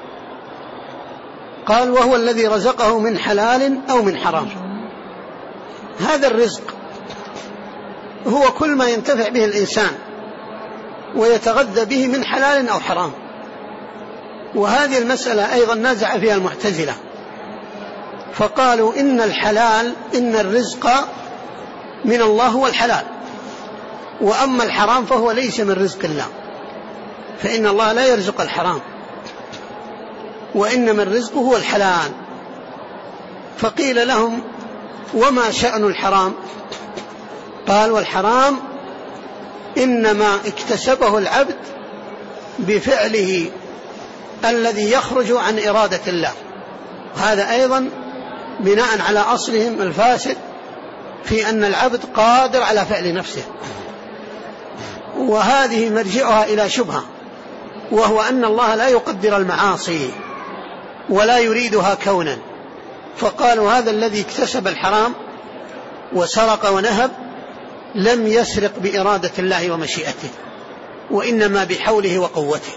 Speaker 2: قال: وهو الذي رزقه من حلال أو من حرام. هذا الرزق هو كل ما ينتفع به الإنسان ويتغذى به من حلال أو حرام، وهذه المسألة أيضا نازع فيها المعتزلة، فقالوا إن الحلال، إن الرزق من الله هو الحلال، وأما الحرام فهو ليس من رزق الله، فإن الله لا يرزق الحرام، وإنما الرزق هو الحلال. فقيل لهم: وما شأن الحرام؟ قال: والحرام إنما اكتسبه العبد بفعله الذي يخرج عن إرادة الله. هذا أيضا بناء على أصلهم الفاسد في أن العبد قادر على فعل نفسه، وهذه مرجعها إلى شبهة، وهو أن الله لا يقدر المعاصي ولا يريدها كونا، فقالوا هذا الذي اكتسب الحرام وسرق ونهب لم يسرق بإرادة الله ومشيئته، وإنما بحوله وقوته.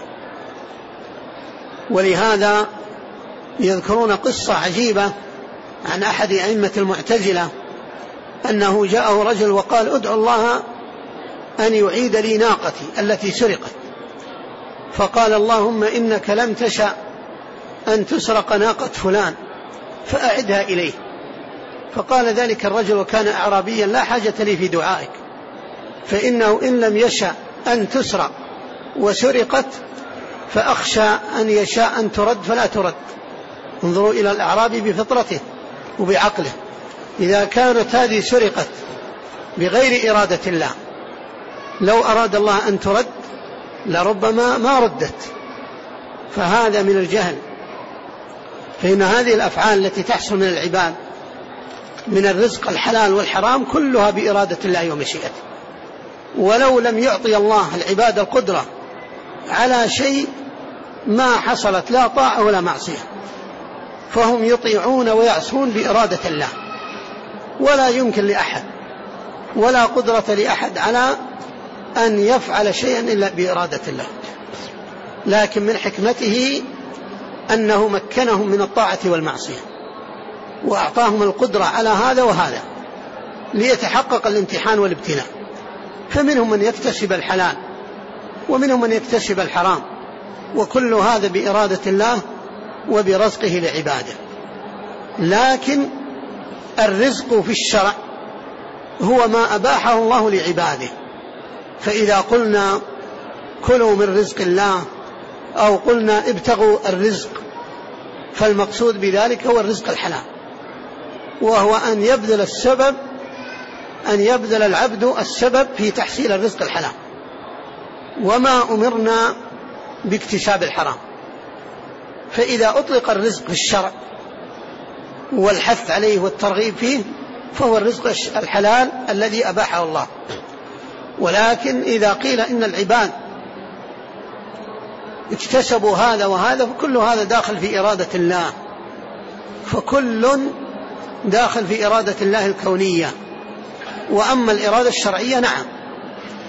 Speaker 2: ولهذا يذكرون قصة عجيبة عن أحد أئمة المعتزلة أنه جاءه رجل وقال: ادعو الله أن يعيد لي ناقتي التي سرقت، فقال: اللهم إنك لم تشأ أن تسرق ناقة فلان فأعدها إليه. فقال ذلك الرجل وكان أعرابيا: لا حاجة لي في دعائك، فإنه إن لم يشأ أن تسرق وسرقت فأخشى أن يشاء أن ترد فلا ترد. انظروا إلى الأعرابي بفطرته وبعقله، إذا كانت هذه سرقت بغير إرادة الله، لو أراد الله أن ترد لربما ما ردت، فهذا من الجهل. فإن هذه الأفعال التي تحصل من العباد من الرزق الحلال والحرام كلها بإرادة الله ومشيئته، ولو لم يعطي الله العباد القدرة على شيء ما حصلت لا طاعة ولا معصية، فهم يطيعون ويعصون بإرادة الله، ولا يمكن لأحد ولا قدرة لأحد على أن يفعل شيئا إلا بإرادة الله. لكن من حكمته أنه مكنهم من الطاعة والمعصية وأعطاهم القدرة على هذا وهذا ليتحقق الامتحان والابتلاء. فمنهم من يكتسب الحلال ومنهم من يكتسب الحرام، وكل هذا بإرادة الله وبرزقه لعباده. لكن الرزق في الشرع هو ما أباحه الله لعباده، فإذا قلنا كلوا من رزق الله أو قلنا ابتغوا الرزق، فالمقصود بذلك هو الرزق الحلال، وهو أن يبذل السبب، أن يبذل العبد السبب في تحصيل الرزق الحلال، وما أمرنا باكتساب الحرام. فإذا أطلق الرزق في الشرع والحث عليه والترغيب فيه فهو الرزق الحلال الذي أباحه الله. ولكن إذا قيل إن العباد اكتسبوا هذا وهذا فكل هذا داخل في إرادة الله، فكل داخل في إرادة الله الكونية. وأما الإرادة الشرعية نعم،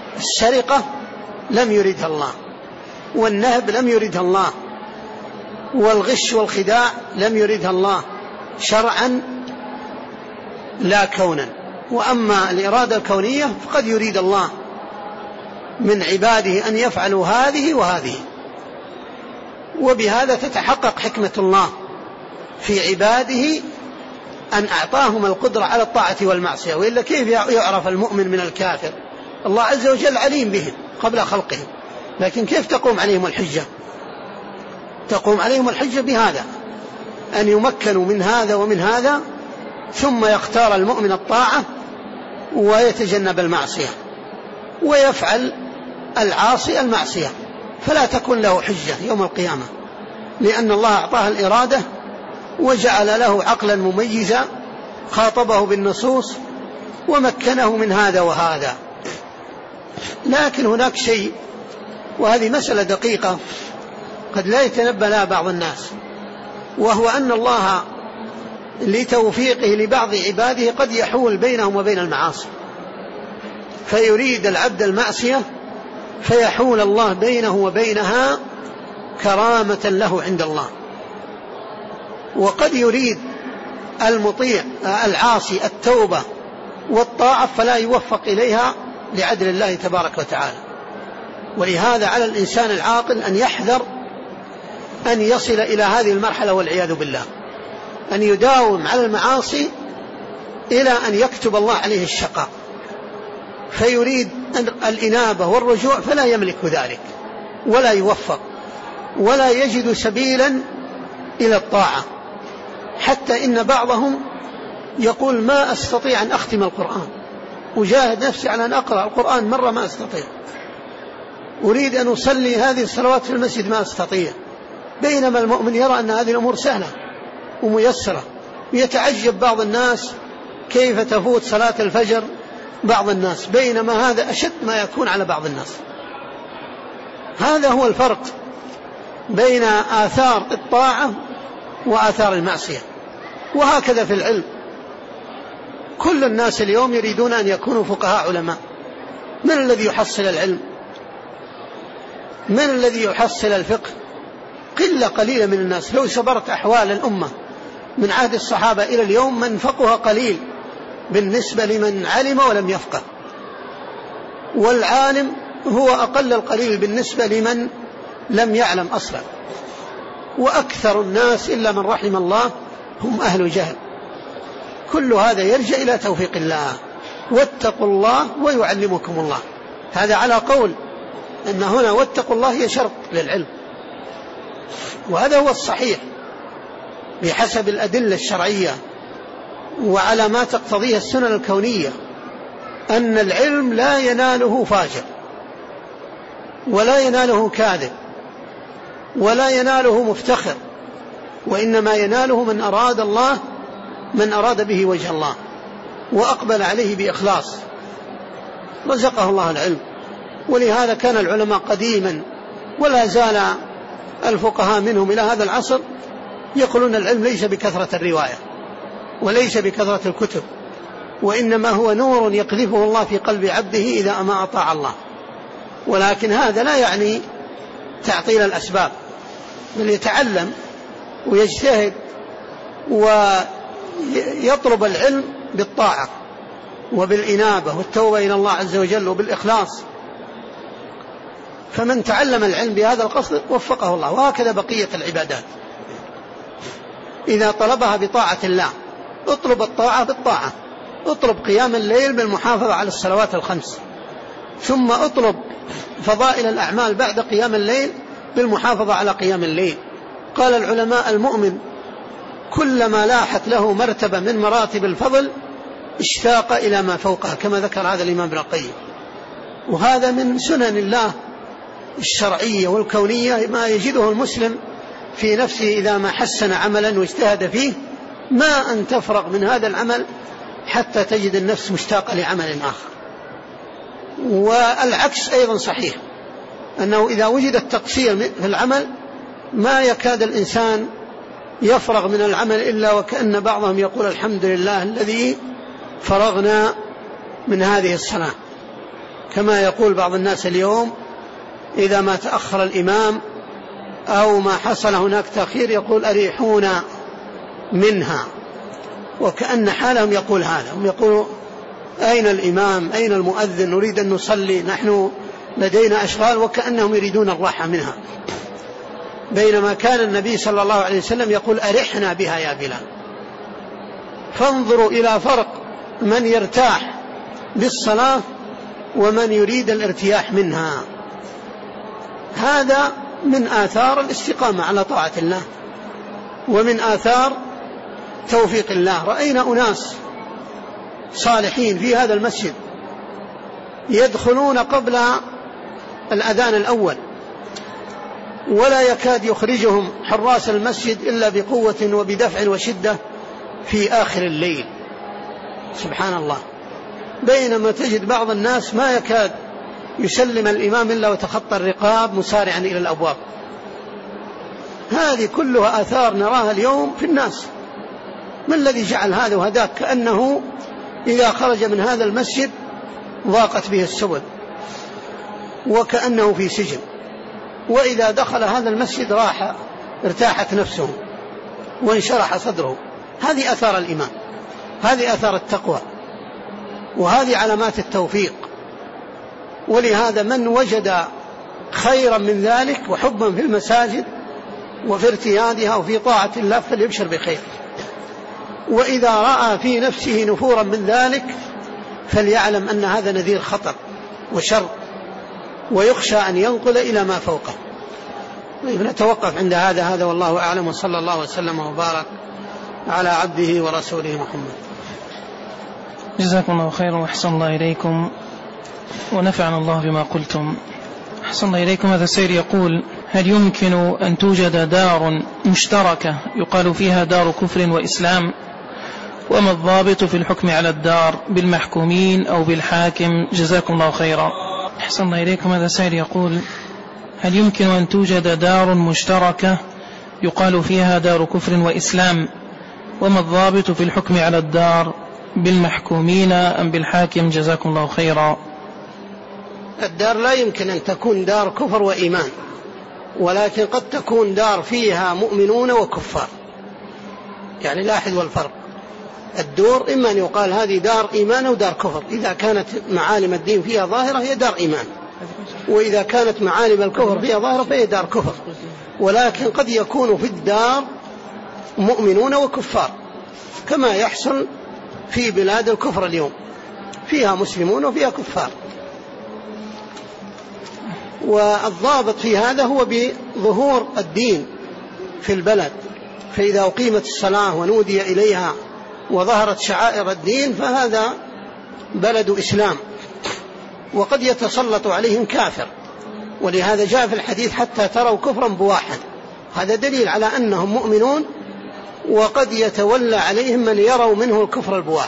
Speaker 2: السرقة لم يردها الله، والنهب لم يردها الله، والغش والخداع لم يردها الله شرعا لا كونا. وأما الإرادة الكونية فقد يريد الله من عباده أن يفعلوا هذه وهذه، وبهذا تتحقق حكمة الله في عباده أن أعطاهم القدرة على الطاعة والمعصية، وإلا كيف يعرف المؤمن من الكافر؟ الله عز وجل عليم بهم قبل خلقهم، لكن كيف تقوم عليهم الحجة؟ تقوم عليهم الحجة بهذا، أن يمكنوا من هذا ومن هذا، ثم يختار المؤمن الطاعة ويتجنب المعصية، ويفعل العاصي المعصية، فلا تكون له حجة يوم القيامة، لأن الله أعطاه الإرادة وجعل له عقلا مميزا خاطبه بالنصوص ومكنه من هذا وهذا. لكن هناك شيء، وهذه مسألة دقيقة قد لا يتنبه لها بعض الناس، وهو أن الله لتوفيقه لبعض عباده قد يحول بينهم وبين المعاصي، فيريد العبد المعصية فيحول الله بينه وبينها كرامة له عند الله، وقد يريد المطيع العاصي التوبة والطاعة فلا يوفق إليها لعدل الله تبارك وتعالى. ولهذا على الإنسان العاقل أن يحذر أن يصل إلى هذه المرحلة والعياذ بالله، أن يداوم على المعاصي إلى أن يكتب الله عليه الشقاء، فيريد الإنابة والرجوع فلا يملك ذلك ولا يوفق ولا يجد سبيلا إلى الطاعة، حتى إن بعضهم يقول ما أستطيع أن أختم القرآن، أجاهد نفسي على أن أقرأ القرآن مرة ما أستطيع، أريد أن أصلي هذه الصلوات في المسجد ما أستطيع، بينما المؤمن يرى أن هذه الأمور سهلة وميسرة. يتعجب بعض الناس كيف تفوت صلاة الفجر بعض الناس، بينما هذا أشد ما يكون على بعض الناس. هذا هو الفرق بين آثار الطاعة وآثار المعصية. وهكذا في العلم، كل الناس اليوم يريدون أن يكونوا فقهاء علماء. من الذي يحصل العلم؟ من الذي يحصل الفقه؟ قلة قليلة من الناس. لو صبرت أحوال الأمة من عهد الصحابة إلى اليوم من فقه قليل بالنسبة لمن علم ولم يفقه، والعالم هو أقل القليل بالنسبة لمن لم يعلم أصلا، وأكثر الناس إلا من رحم الله هم أهل جهل. كل هذا يرجع إلى توفيق الله. واتقوا الله ويعلمكم الله، هذا على قول أن هنا واتقوا الله هي شرط للعلم، وهذا هو الصحيح بحسب الأدلة الشرعية وعلى ما تقتضيه السنن الكونية، أن العلم لا يناله فاجر ولا يناله كاذب ولا يناله مفتخر، وإنما يناله من أراد الله، من أراد به وجه الله وأقبل عليه بإخلاص، رزقه الله العلم. ولهذا كان العلماء قديما ولا زال الفقهاء منهم إلى هذا العصر يقولون العلم ليس بكثرة الرواية وليس بكثرة الكتب، وإنما هو نور يقذفه الله في قلب عبده إذا ما أطاع الله. ولكن هذا لا يعني تعطيل الأسباب، بل يتعلم ويجتهد ويطلب العلم بالطاعة وبالإنابة والتوبة إلى الله عز وجل وبالإخلاص. فمن تعلم العلم بهذا القصد وفقه الله. وهكذا بقية العبادات، إذا طلبها بطاعة الله اطلب الطاعة بالطاعة، اطلب قيام الليل بالمحافظة على الصلوات الخمس، ثم اطلب فضائل الأعمال بعد قيام الليل بالمحافظة على قيام الليل. قال العلماء المؤمن كلما لاحت له مرتبة من مراتب الفضل اشتاق إلى ما فوقها، كما ذكر هذا الإمام ابن القيم. وهذا من سنن الله الشرعية والكونية، ما يجده المسلم في نفسه إذا ما حسن عملا واجتهد فيه، ما أن تفرغ من هذا العمل حتى تجد النفس مشتاقة لعمل آخر. والعكس أيضا صحيح، أنه إذا وجد التقصير في العمل ما يكاد الإنسان يفرغ من العمل إلا وكأن بعضهم يقول الحمد لله الذي فرغنا من هذه الصلاة، كما يقول بعض الناس اليوم إذا ما تأخر الإمام أو ما حصل هناك تأخير يقول أريحونا منها، وكأن حالهم يقول هذا، هم يقولوا أين الإمام أين المؤذن نريد أن نصلي نحن لدينا أشغال، وكأنهم يريدون الراحة منها، بينما كان النبي صلى الله عليه وسلم يقول أرحنا بها يا بلال. فانظروا إلى فرق من يرتاح بالصلاة ومن يريد الارتياح منها. هذا من آثار الاستقامة على طاعة الله ومن آثار توفيق الله. رأينا أناس صالحين في هذا المسجد يدخلون قبل الأذان الأول ولا يكاد يخرجهم حراس المسجد إلا بقوة وبدفع وشدة في آخر الليل، سبحان الله. بينما تجد بعض الناس ما يكاد يسلم الإمام إلا وتخطى الرقاب مسارعا إلى الأبواب. هذه كلها آثار نراها اليوم في الناس. ما الذي جعل هذا وهذاك؟ كأنه إذا خرج من هذا المسجد ضاقت به السبل وكأنه في سجن، وإذا دخل هذا المسجد راح ارتاحت نفسه وانشرح صدره. هذه آثار الإيمان، هذه آثار التقوى، وهذه علامات التوفيق. ولهذا من وجد خيرا من ذلك وحبا في المساجد وفي ارتيادها وفي طاعة الله فليبشر بخير، وإذا رأى في نفسه نفورا من ذلك فليعلم أن هذا نذير خطر وشر ويخشى أن ينقل إلى ما فوقه. نتوقف عند هذا والله أعلم، وصلى الله وسلم وبارك على عبده ورسوله محمد.
Speaker 1: جزاكم الله خيرا وأحسن الله إليكم ونفعنا الله بما قلتم. أحسن الله إليكم. هذا السير يقول: هل يمكن أن توجد دار مشتركة يقال فيها دار كفر وإسلام؟ وما الضابط في الحكم على الدار، بالمحكومين أو بالحاكم؟ جزاكم الله خيرا. أحسن الله إليكم. هذا السير يقول: هل يمكن أن توجد دار مشتركة يقال فيها دار كفر وإسلام؟ وما الضابط في الحكم على الدار، بالمحكومين أم بالحاكم؟ جزاكم الله خيرا.
Speaker 2: الدار لا يمكن أن تكون دار كفر وإيمان، ولكن قد تكون دار فيها مؤمنون وكفار، يعني لاحظ والفرق. الدور إما أن يقال هذه دار إيمان أو دار كفر، إذا كانت معالم الدين فيها ظاهرة هي دار إيمان، وإذا كانت معالم الكفر فيها ظاهرة فهي دار كفر. ولكن قد يكون في الدار مؤمنون وكفار، كما يحصل في بلاد الكفر اليوم، فيها مسلمون وفيها كفار. والضابط في هذا هو بظهور الدين في البلد، فإذا أقيمت الصلاة ونودي إليها وظهرت شعائر الدين فهذا بلد إسلام. وقد يتسلط عليهم كافر، ولهذا جاء في الحديث: حتى تروا كفرا بواحا. هذا دليل على أنهم مؤمنون، وقد يتولى عليهم من يروا منه الكفر البواح.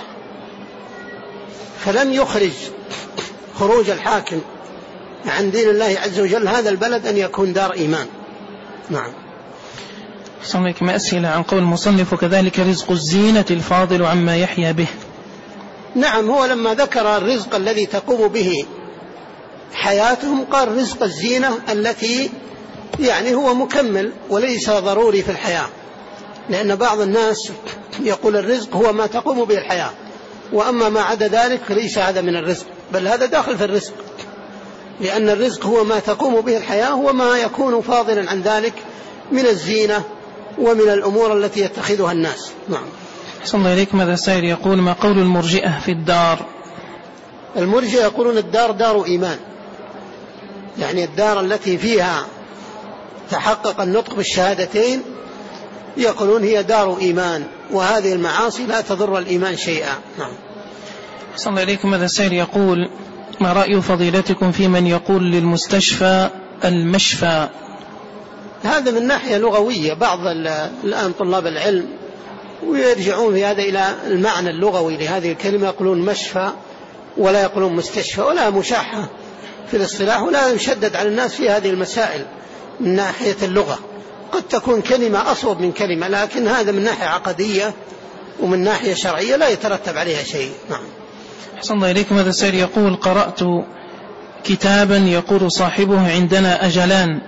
Speaker 2: فلم يخرج خروج الحاكم عن دين الله عز وجل هذا البلد أن يكون دار إيمان. نعم.
Speaker 1: صليك ما أسئلة عن قول المصنف: وكذلك رزق الزينة الفاضل عما يحيا به.
Speaker 2: نعم، هو لما ذكر الرزق الذي تقوم به حياتهم قال رزق الزينة التي يعني هو مكمل وليس ضروري في الحياة، لأن بعض الناس يقول الرزق هو ما تقوم به الحياة، وأما ما عدا ذلك ليس هذا من الرزق، بل هذا داخل في الرزق، لأن الرزق هو ما تقوم به الحياة وما يكون فاضلا عن ذلك من الزينة ومن الأمور التي يتخذها الناس. نعم.
Speaker 1: أحسن الله إليكم. هذا السائل يقول: ما قول المرجئة في الدار؟
Speaker 2: المرجئة يقولون الدار دار إيمان، يعني الدار التي فيها تحقق النطق بالشهادتين يقولون هي دار إيمان، وهذه المعاصي لا تضر الإيمان شيئا. نعم.
Speaker 1: أحسن الله إليكم. هذا السائل يقول: ما رأي فضيلتكم في من يقول للمستشفى المشفى؟
Speaker 2: هذا من ناحية لغوية، بعض الآن طلاب العلم ويرجعون في هذا إلى المعنى اللغوي لهذه الكلمة، يقولون مشفى ولا يقولون مستشفى، ولا مشاحة في الاصطلاح، ولا يشدد على الناس في هذه المسائل من ناحية اللغة. قد تكون كلمة أصوب من كلمة، لكن هذا من ناحية عقدية ومن ناحية شرعية لا يترتب عليها شيء. نعم.
Speaker 1: أحسن الله إليكم. هذا السائل يقول: قرأت كتابا يقول صاحبه: عندنا أجلان،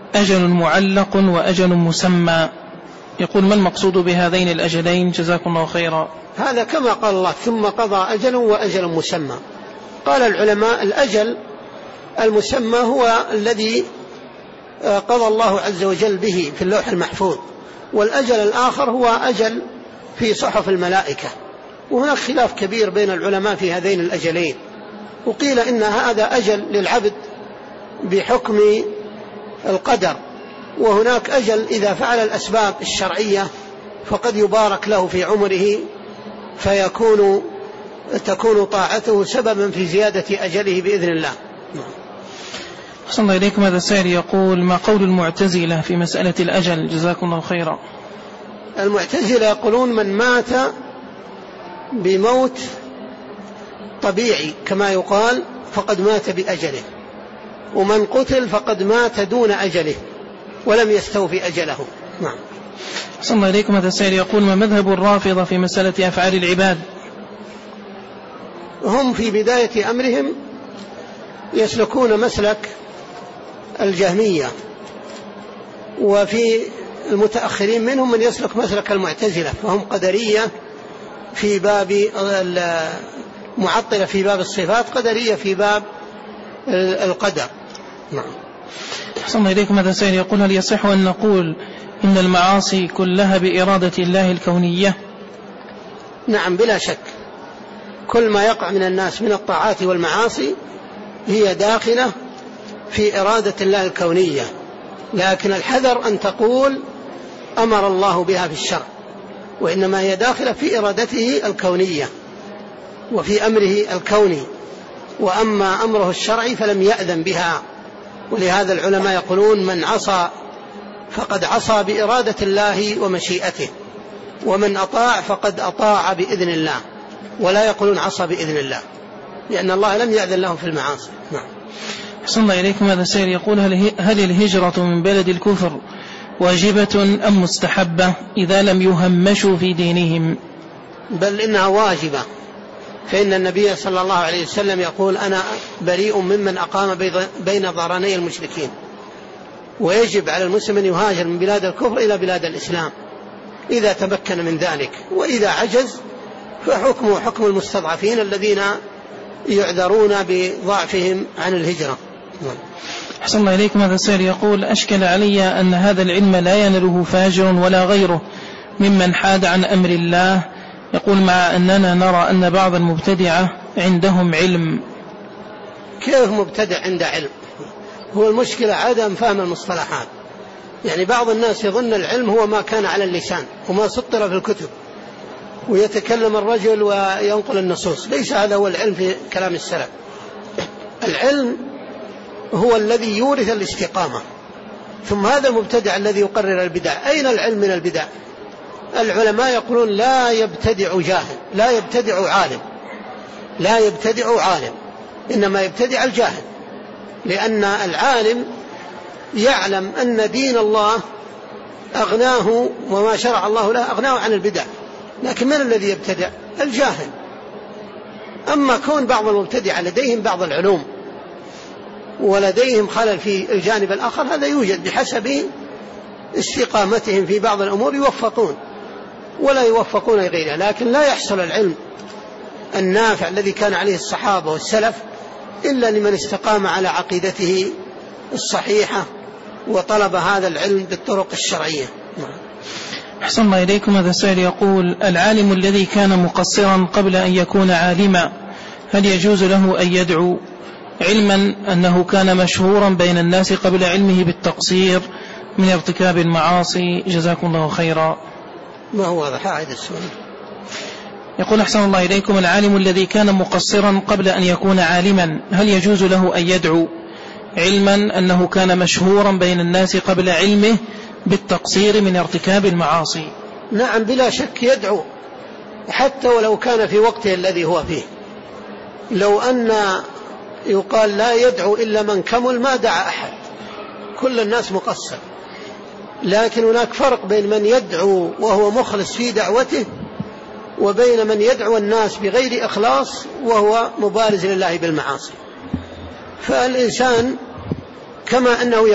Speaker 1: أجل معلق وأجل مسمى، يقول ما المقصود بهذين الأجلين؟ جزاكم الله خيرا.
Speaker 2: هذا كما قال الله ثم قضى أجل وأجل مسمى. قال العلماء الأجل المسمى هو الذي قضى الله عز وجل به في اللوح المحفوظ، والأجل الآخر هو أجل في صحف الملائكة. وهناك خلاف كبير بين العلماء في هذين الأجلين، وقيل إن هذا أجل للعبد بحكم القدر، وهناك أجل إذا فعل الأسباب الشرعية فقد يبارك له في عمره تكون طاعته سببا في زيادة أجله بإذن الله.
Speaker 1: أحسن الله إليكم. هذا السائل يقول ما قول المعتزلة في مسألة الأجل؟ جزاكم الله خيرا.
Speaker 2: المعتزلة يقولون من مات بموت طبيعي كما يقال فقد مات بأجله، ومن قتل فقد مات دون أجله ولم يستوفي أجله. نعم.
Speaker 1: أحسن الله إليكم. هذا السائل يقول ما مذهب الرافضة في مسألة أفعال العباد؟
Speaker 2: هم في بداية أمرهم يسلكون مسلك الجهمية، وفي المتأخرين منهم من يسلك مسلك المعتزلة، فهم قدرية في باب معطلة في باب الصفات، قدرية في باب القدر. نعم.
Speaker 1: أحسن الله إليكم. هذا السائل يقول هل يصح أن نقول إن المعاصي كلها بإرادة الله الكونية؟
Speaker 2: نعم بلا شك، كل ما يقع من الناس من الطاعات والمعاصي هي داخلة في إرادة الله الكونية، لكن الحذر أن تقول أمر الله بها في الشرع، وإنما هي داخلة في إرادته الكونية وفي أمره الكوني، وأما أمره الشرعي فلم يأذن بها. ولهذا العلماء يقولون من عصى فقد عصى بإرادة الله ومشيئته، ومن أطاع فقد أطاع بإذن الله، ولا يقولون عصى بإذن الله، لأن الله لم يأذن له في المعاصي. نعم.
Speaker 1: أحسن الله إليكم. هذا السائل يقول هل الهجرة من بلد الكفر واجبة أم مستحبة إذا لم يهمشوا في دينهم؟
Speaker 2: بل إنها واجبة، فإن النبي صلى الله عليه وسلم يقول أنا بريء ممن أقام بين ظهراني المشركين، ويجب على المسلم أن يهاجر من بلاد الكفر إلى بلاد الإسلام إذا تمكن من ذلك، وإذا عجز فحكمه حكم المستضعفين الذين يعذرون بضعفهم عن الهجرة.
Speaker 1: أحسن الله إليكم. هذا السائل يقول أشكل علي أن هذا العلم لا ينله فاجر ولا غيره ممن حاد عن أمر الله، يقول مع أننا نرى أن بعض المبتدعة عندهم علم.
Speaker 2: كيف مبتدع عنده علم؟ هو المشكلة عدم فهم المصطلحات. يعني بعض الناس يظن العلم هو ما كان على اللسان وما سطر في الكتب ويتكلم الرجل وينقل النصوص، ليس هذا هو العلم في كلام السلف. العلم هو الذي يورث الاستقامة. ثم هذا المبتدع الذي يقرر البدع، أين العلم من البدع؟ العلماء يقولون لا يبتدع جاهل، لا يبتدع عالم، لا يبتدع عالم، إنما يبتدع الجاهل، لأن العالم يعلم أن دين الله أغناه وما شرع الله له أغناه عن البدع، لكن من الذي يبتدع؟ الجاهل. أما كون بعض المبتدع لديهم بعض العلوم ولديهم خلل في الجانب الآخر، هذا يوجد بحسب استقامتهم في بعض الأمور، يوفقون ولا يوفقون غيرها، لكن لا يحصل العلم النافع الذي كان عليه الصحابة والسلف إلا لمن استقام على عقيدته الصحيحة وطلب هذا العلم بالطرق الشرعية.
Speaker 1: أحسن الله إليكم. هذا السائل يقول العالم الذي كان مقصرا قبل أن يكون عالما هل يجوز له أن يدعو، علما أنه كان مشهورا بين الناس قبل علمه بالتقصير من ارتكاب المعاصي؟ جزاكم الله خيرا.
Speaker 2: ما هو هذا حائد السؤال؟
Speaker 1: يقول أحسن الله إليكم العالم الذي كان مقصرا قبل أن يكون عالما هل يجوز له أن يدعو، علما أنه كان مشهورا بين الناس قبل علمه بالتقصير من ارتكاب المعاصي؟
Speaker 2: نعم بلا شك يدعو، حتى ولو كان في وقته الذي هو فيه. لو أن يقال لا يدعو إلا من كمل ما دعا أحد، كل الناس مقصر، لكن هناك فرق بين من يدعو وهو مخلص في دعوته وبين من يدعو الناس بغير إخلاص وهو مبارز لله بالمعاصي. فالإنسان كما أنه يعد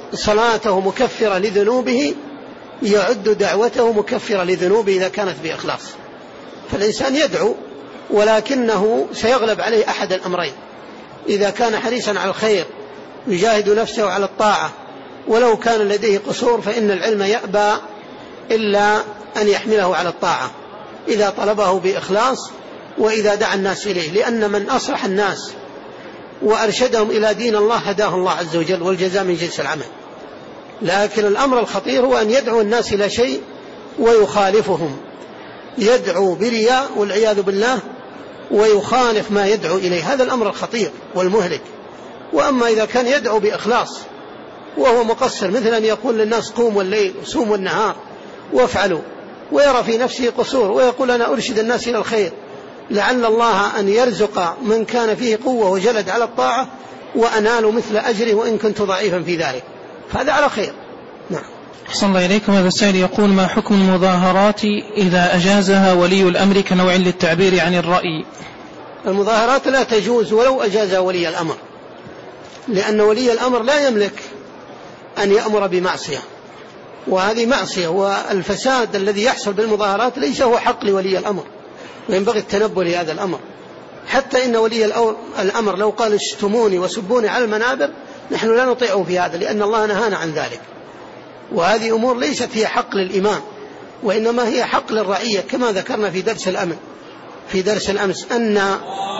Speaker 2: صلاته مكفرة لذنوبه يعد دعوته مكفرة لذنوبه إذا كانت بإخلاص. فالإنسان يدعو ولكنه سيغلب عليه أحد الأمرين: إذا كان حريصا على الخير يجاهد نفسه على الطاعة، ولو كان لديه قصور فإن العلم يأبى إلا أن يحمله على الطاعة إذا طلبه بإخلاص وإذا دعا الناس إليه، لأن من أصلح الناس وأرشدهم إلى دين الله هداه الله عز وجل، والجزاء من جنس العمل. لكن الأمر الخطير هو أن يدعو الناس إلى شيء ويخالفهم، يدعو برياء والعياذ بالله ويخالف ما يدعو إليه، هذا الأمر الخطير والمهلك. وأما إذا كان يدعو بإخلاص وهو مقصر، مثل أن يقول للناس قوموا الليل وصوموا النهار وافعلوا، ويرى في نفسه قصور ويقول أنا أرشد الناس إلى الخير، لعل الله أن يرزق من كان فيه قوة وجلد على الطاعة وأنال مثل أجره وإن كنت ضعيفا في ذلك، فهذا على خير. نعم.
Speaker 1: أحسن الله إليكم. هذا السائل يقول: ما حكم المظاهرات إذا أجازها ولي الأمر كنوع للتعبير عن الرأي؟
Speaker 2: المظاهرات لا تجوز ولو أجازها ولي الأمر، لأن ولي الأمر لا يملك أن يأمر بمعصية، وهذه معصية، والفساد الذي يحصل بالمظاهرات ليس هو حق لولي الأمر، وينبغي التنبه لهذا الأمر. حتى إن ولي الأمر لو قال اشتموني وسبوني على المنابر نحن لا نطيعه في هذا، لأن الله نهانا عن ذلك. وهذه أمور ليست هي حق للإمام، وإنما هي حق للرعية، كما ذكرنا في درس الأمس أن